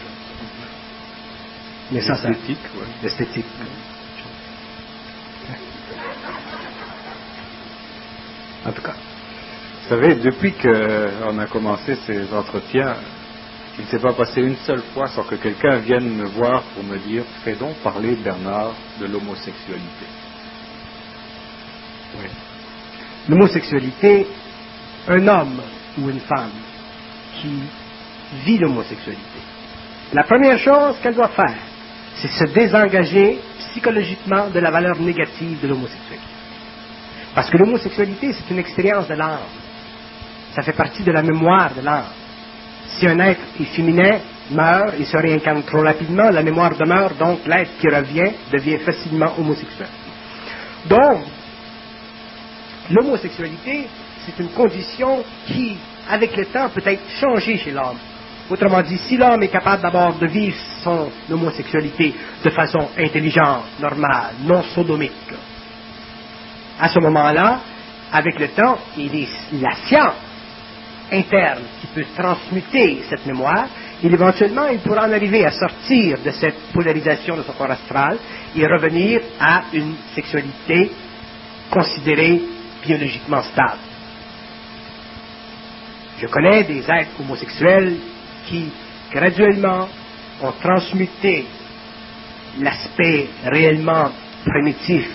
Mais ça, ça... L'esthétique, oui. L'esthétique. En tout cas. Vous savez, depuis qu'on a commencé ces entretiens, il ne s'est pas passé une seule fois sans que quelqu'un vienne me voir pour me dire « Fais donc parler, Bernard, de l'homosexualité. » Oui. L'homosexualité, un homme ou une femme qui vit l'homosexualité, la première chose qu'elle doit faire, c'est se désengager psychologiquement de la valeur négative de l'homosexualité. Parce que l'homosexualité, c'est une expérience de l'âme. Ça fait partie de la mémoire de l'âme. Si un être est féminin, meurt et se réincarne trop rapidement, la mémoire demeure, donc l'être qui revient devient facilement homosexuel. Donc, l'homosexualité, c'est une condition qui, avec le temps, peut être changée chez l'homme. Autrement dit, si l'homme est capable d'abord de vivre son homosexualité de façon intelligente, normale, non sodomique, à ce moment-là, avec le temps, il est la science interne qui peut transmuter cette mémoire, et éventuellement, il pourra en arriver à sortir de cette polarisation de son corps astral et revenir à une sexualité considérée biologiquement stable. Je connais des êtres homosexuels qui, graduellement, ont transmuté l'aspect réellement primitif,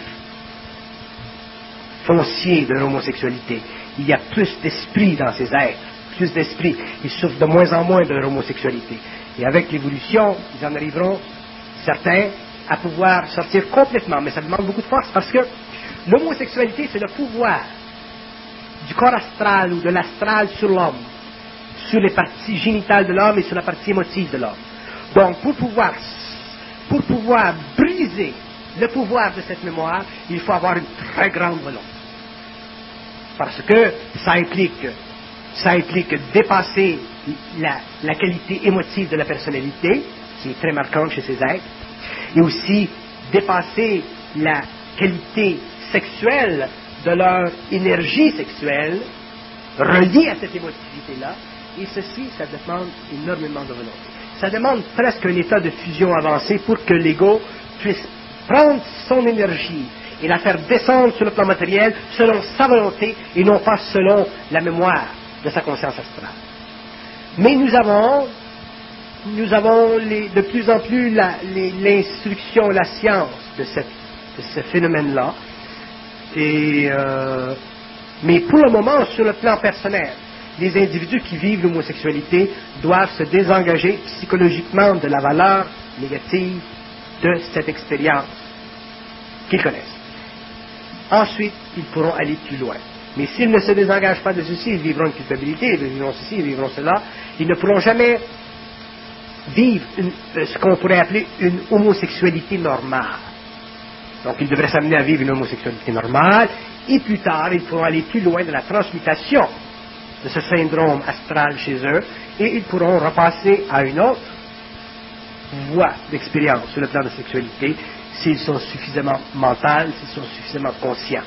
foncier de l'homosexualité. Il y a plus d'esprit dans ces êtres, plus d'esprit. Ils souffrent de moins en moins de leur homosexualité. Et avec l'évolution, ils en arriveront, certains, à pouvoir sortir complètement. Mais ça demande beaucoup de force parce que l'homosexualité, c'est le pouvoir du corps astral ou de l'astral sur l'homme, sur les parties génitales de l'homme et sur la partie émotive de l'homme. Donc, pour pouvoir, pour pouvoir briser le pouvoir de cette mémoire, il faut avoir une très grande volonté. Parce que ça implique, ça implique dépasser la, la qualité émotive de la personnalité, qui est très marquante chez ces êtres, et aussi dépasser la qualité sexuelle de leur énergie sexuelle, reliée à cette émotivité-là, et ceci, ça demande énormément de volonté. Ça demande presque un état de fusion avancé pour que l'ego puisse prendre son énergie et la faire descendre sur le plan matériel selon sa volonté et non pas selon la mémoire de sa conscience astrale. Mais nous avons, nous avons les, de plus en plus la, les, l'instruction, la science de, cette, de ce phénomène-là. Et, euh, mais pour le moment, sur le plan personnel, les individus qui vivent l'homosexualité doivent se désengager psychologiquement de la valeur négative de cette expérience qu'ils connaissent. Ensuite, ils pourront aller plus loin. Mais s'ils ne se désengagent pas de ceci, ils vivront une culpabilité, ils vivront ceci, ils vivront cela. Ils ne pourront jamais vivre une, ce qu'on pourrait appeler une homosexualité normale. Donc, ils devraient s'amener à vivre une homosexualité normale, et plus tard, ils pourront aller plus loin de la transmutation de ce syndrome astral chez eux, et ils pourront repasser à une autre voie d'expérience sur le plan de sexualité, s'ils sont suffisamment mentaux, s'ils sont suffisamment conscients.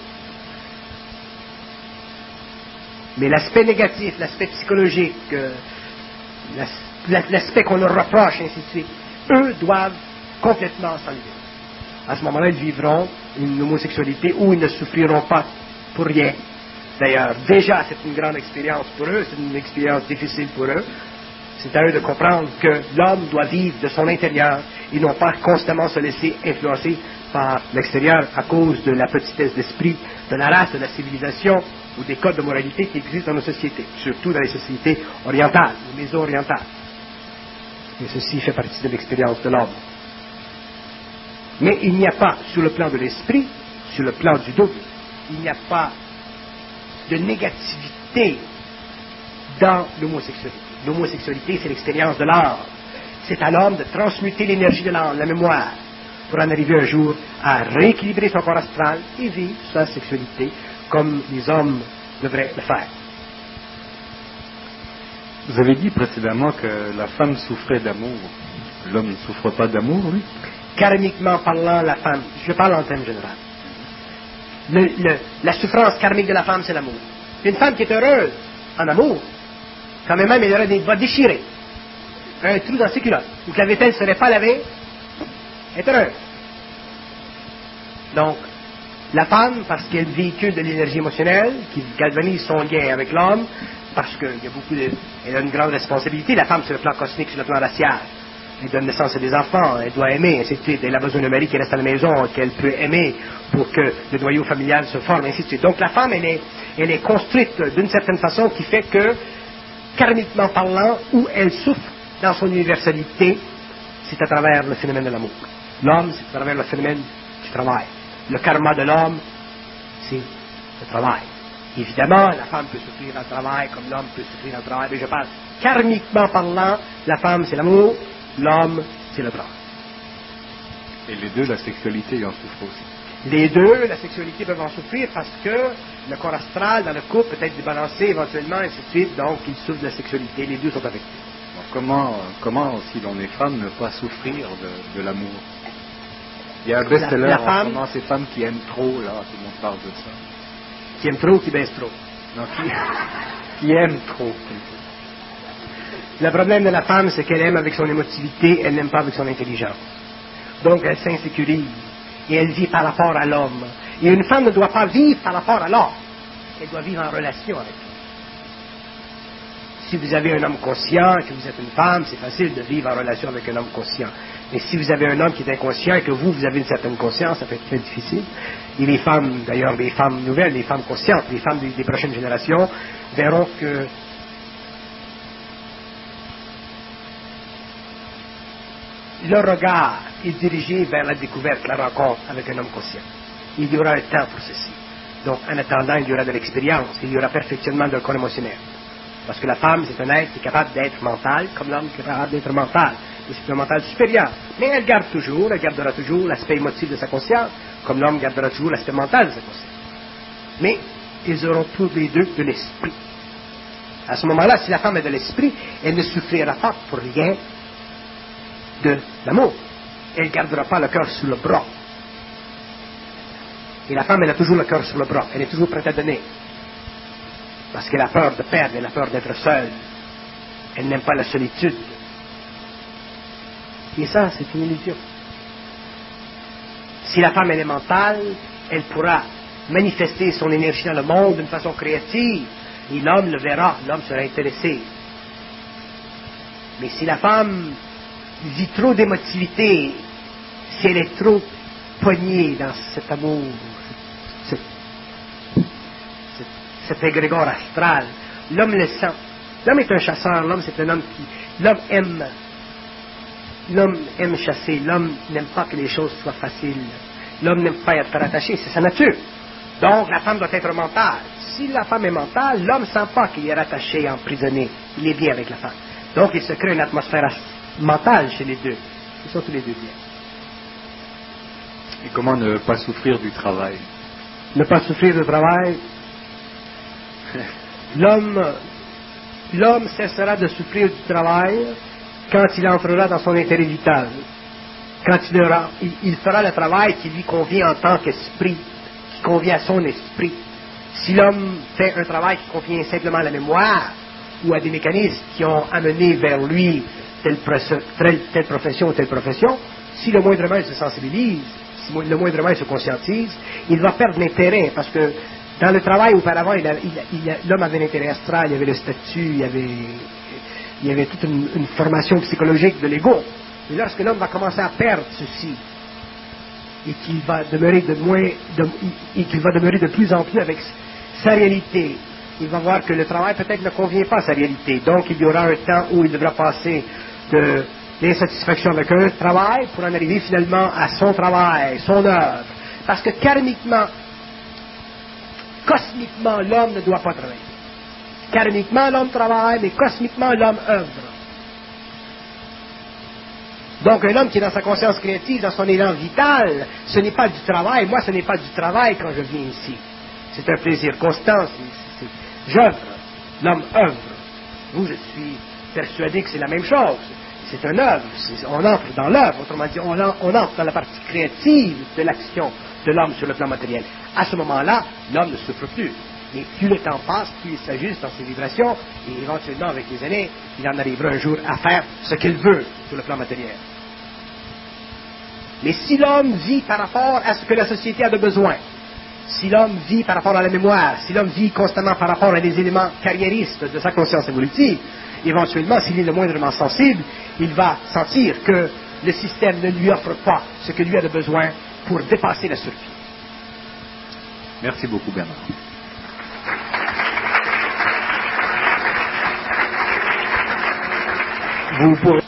Mais l'aspect négatif, l'aspect psychologique, euh, l'aspect qu'on leur reproche, ainsi de suite, eux doivent complètement s'enlever. À ce moment-là, ils vivront une homosexualité où ils ne souffriront pas pour rien. D'ailleurs, déjà, c'est une grande expérience pour eux, c'est une expérience difficile pour eux. C'est à eux de comprendre que l'homme doit vivre de son intérieur et non pas constamment se laisser influencer par l'extérieur à cause de la petitesse d'esprit, de la race, de la civilisation ou des codes de moralité qui existent dans nos sociétés, surtout dans les sociétés orientales, les maisons orientales. Et ceci fait partie de l'expérience de l'homme. Mais il n'y a pas, sur le plan de l'esprit, sur le plan du double, il n'y a pas de négativité dans l'homosexualité. L'homosexualité, c'est l'expérience de l'âme. C'est à l'homme de transmuter l'énergie de l'âme, la mémoire, pour en arriver un jour à rééquilibrer son corps astral et vivre sa sexualité comme les hommes devraient le faire. Vous avez dit précédemment que la femme souffrait d'amour. L'homme ne souffre pas d'amour, lui? Karmiquement parlant, la femme, je parle en termes généraux. Le, le, la souffrance karmique de la femme, c'est l'amour. Une femme qui est heureuse en amour, quand même, elle aurait des bas déchirés, un trou dans ses culottes, ou que la vaisselle ne serait pas lavée, elle est heureuse. Donc, la femme, parce qu'elle véhicule de l'énergie émotionnelle, qui galvanise son lien avec l'homme, parce qu'il y a beaucoup de, elle a une grande responsabilité, la femme sur le plan cosmique, sur le plan racial. Elle donne naissance à des enfants, elle doit aimer, ainsi de suite. Elle a besoin d'un mari qui reste à la maison, qu'elle peut aimer pour que le noyau familial se forme, ainsi de suite. Donc la femme, elle est, elle est construite d'une certaine façon qui fait que, karmiquement parlant, où elle souffre dans son universalité, c'est à travers le phénomène de l'amour. L'homme, c'est à travers le phénomène du travail. Le karma de l'homme, c'est le travail. Évidemment, la femme peut souffrir dans le travail comme l'homme peut souffrir dans le travail, mais je parle karmiquement parlant, la femme c'est l'amour, l'homme c'est le travail. Et les deux, la sexualité en souffre aussi. Les deux, la sexualité peuvent en souffrir parce que le corps astral dans le couple peut être débalancé éventuellement, et ainsi de suite, donc ils souffrent de la sexualité, les deux sont affectés. Alors, comment, comment, si l'on est femme, ne pas souffrir de, de l'amour? Il y a un best-seller en ce moment, ces femmes qui aiment trop, là, tout le monde parle de ça. Qui aiment trop ou qui baissent trop? Non, qui, qui aiment trop. Le problème de la femme, c'est qu'elle aime avec son émotivité, elle n'aime pas avec son intelligence. Donc elle s'insécurise et elle vit par rapport à l'homme. Et une femme ne doit pas vivre par rapport à l'homme. Elle doit vivre en relation avec lui. Si vous avez un homme conscient et que vous êtes une femme, c'est facile de vivre en relation avec un homme conscient. Mais si vous avez un homme qui est inconscient et que vous, vous avez une certaine conscience, ça peut être très difficile. Et les femmes, d'ailleurs, les femmes nouvelles, les femmes conscientes, les femmes des, des prochaines générations, verront que le regard est dirigé vers la découverte, la rencontre avec un homme conscient. Il y aura un temps pour ceci. Donc, en attendant, il y aura de l'expérience, il y aura perfectionnement d'un corps émotionnel. Parce que la femme, c'est un être qui est capable d'être mental, comme l'homme qui est capable d'être mental. Et c'est un mental supérieur. Mais elle garde toujours, elle gardera toujours l'aspect émotif de sa conscience, comme l'homme gardera toujours l'aspect mental de sa conscience. Mais ils auront tous les deux de l'esprit. À ce moment-là, si la femme a de l'esprit, elle ne souffrira pas pour rien de l'amour. Elle ne gardera pas le cœur sous le bras. Et la femme, elle a toujours le cœur sur le bras. Elle est toujours prête à donner. Parce qu'elle a peur de perdre, elle a peur d'être seule. Elle n'aime pas la solitude. Et ça, c'est une illusion. Si la femme, elle est mentale, elle pourra manifester son énergie dans le monde d'une façon créative. Et l'homme le verra, l'homme sera intéressé. Mais si la femme vit trop d'émotivité, si elle est trop poignée dans cet amour, cet, cet, cet égrégore astral, l'homme le sent. L'homme est un chasseur, l'homme c'est un homme qui... L'homme aime. L'homme aime chasser, l'homme n'aime pas que les choses soient faciles. L'homme n'aime pas être attaché, c'est sa nature. Donc la femme doit être mentale. Si la femme est mentale, l'homme ne sent pas qu'il est rattaché, emprisonné. Il est bien avec la femme. Donc il se crée une atmosphère mentale chez les deux. Ils sont tous les deux bien. Et comment ne pas souffrir du travail? Ne pas souffrir du travail. L'homme, l'homme cessera de souffrir du travail quand il entrera dans son intérêt vital. Quand il, aura, il, il fera le travail qui lui convient en tant qu'esprit, qui convient à son esprit. Si l'homme fait un travail qui convient simplement à la mémoire ou à des mécanismes qui ont amené vers lui telle, telle, telle profession ou telle profession, si le moindrement il se sensibilise, si le moindrement il se conscientise, il va perdre l'intérêt parce que dans le travail auparavant, il a, il a, il a, l'homme avait l'intérêt astral, il y avait le statut, il y avait, il y avait toute une, une formation psychologique de l'ego. Et lorsque l'homme va commencer à perdre ceci, et qu'il va demeurer de moins, de, et qu'il va demeurer de plus en plus avec sa réalité, il va voir que le travail peut-être ne convient pas à sa réalité. Donc il y aura un temps où il devra passer de l'insatisfaction avec un travail pour en arriver finalement à son travail, son œuvre. Parce que karmiquement, cosmiquement, l'homme ne doit pas travailler. Karmiquement, l'homme travaille, mais cosmiquement, l'homme œuvre. Donc, un homme qui est dans sa conscience créative, dans son élan vital, ce n'est pas du travail. Moi, ce n'est pas du travail quand je viens ici. C'est un plaisir constant. C'est, c'est, j'œuvre. L'homme œuvre. Vous, je suis persuadé que c'est la même chose. C'est un œuvre. C'est, on entre dans l'œuvre. Autrement dit, on, on entre dans la partie créative de l'action de l'homme sur le plan matériel. À ce moment-là, l'homme ne souffre plus. Et plus le temps passe, plus il s'ajuste dans ses vibrations, et éventuellement, avec les années, il en arrivera un jour à faire ce qu'il veut sur le plan matériel. Mais si l'homme vit par rapport à ce que la société a de besoin, si l'homme vit par rapport à la mémoire, si l'homme vit constamment par rapport à des éléments carriéristes de sa conscience évolutive, éventuellement, s'il est le moindrement sensible, il va sentir que le système ne lui offre pas ce que lui a de besoin pour dépasser la survie. Merci beaucoup, Bernard. Vous pourrez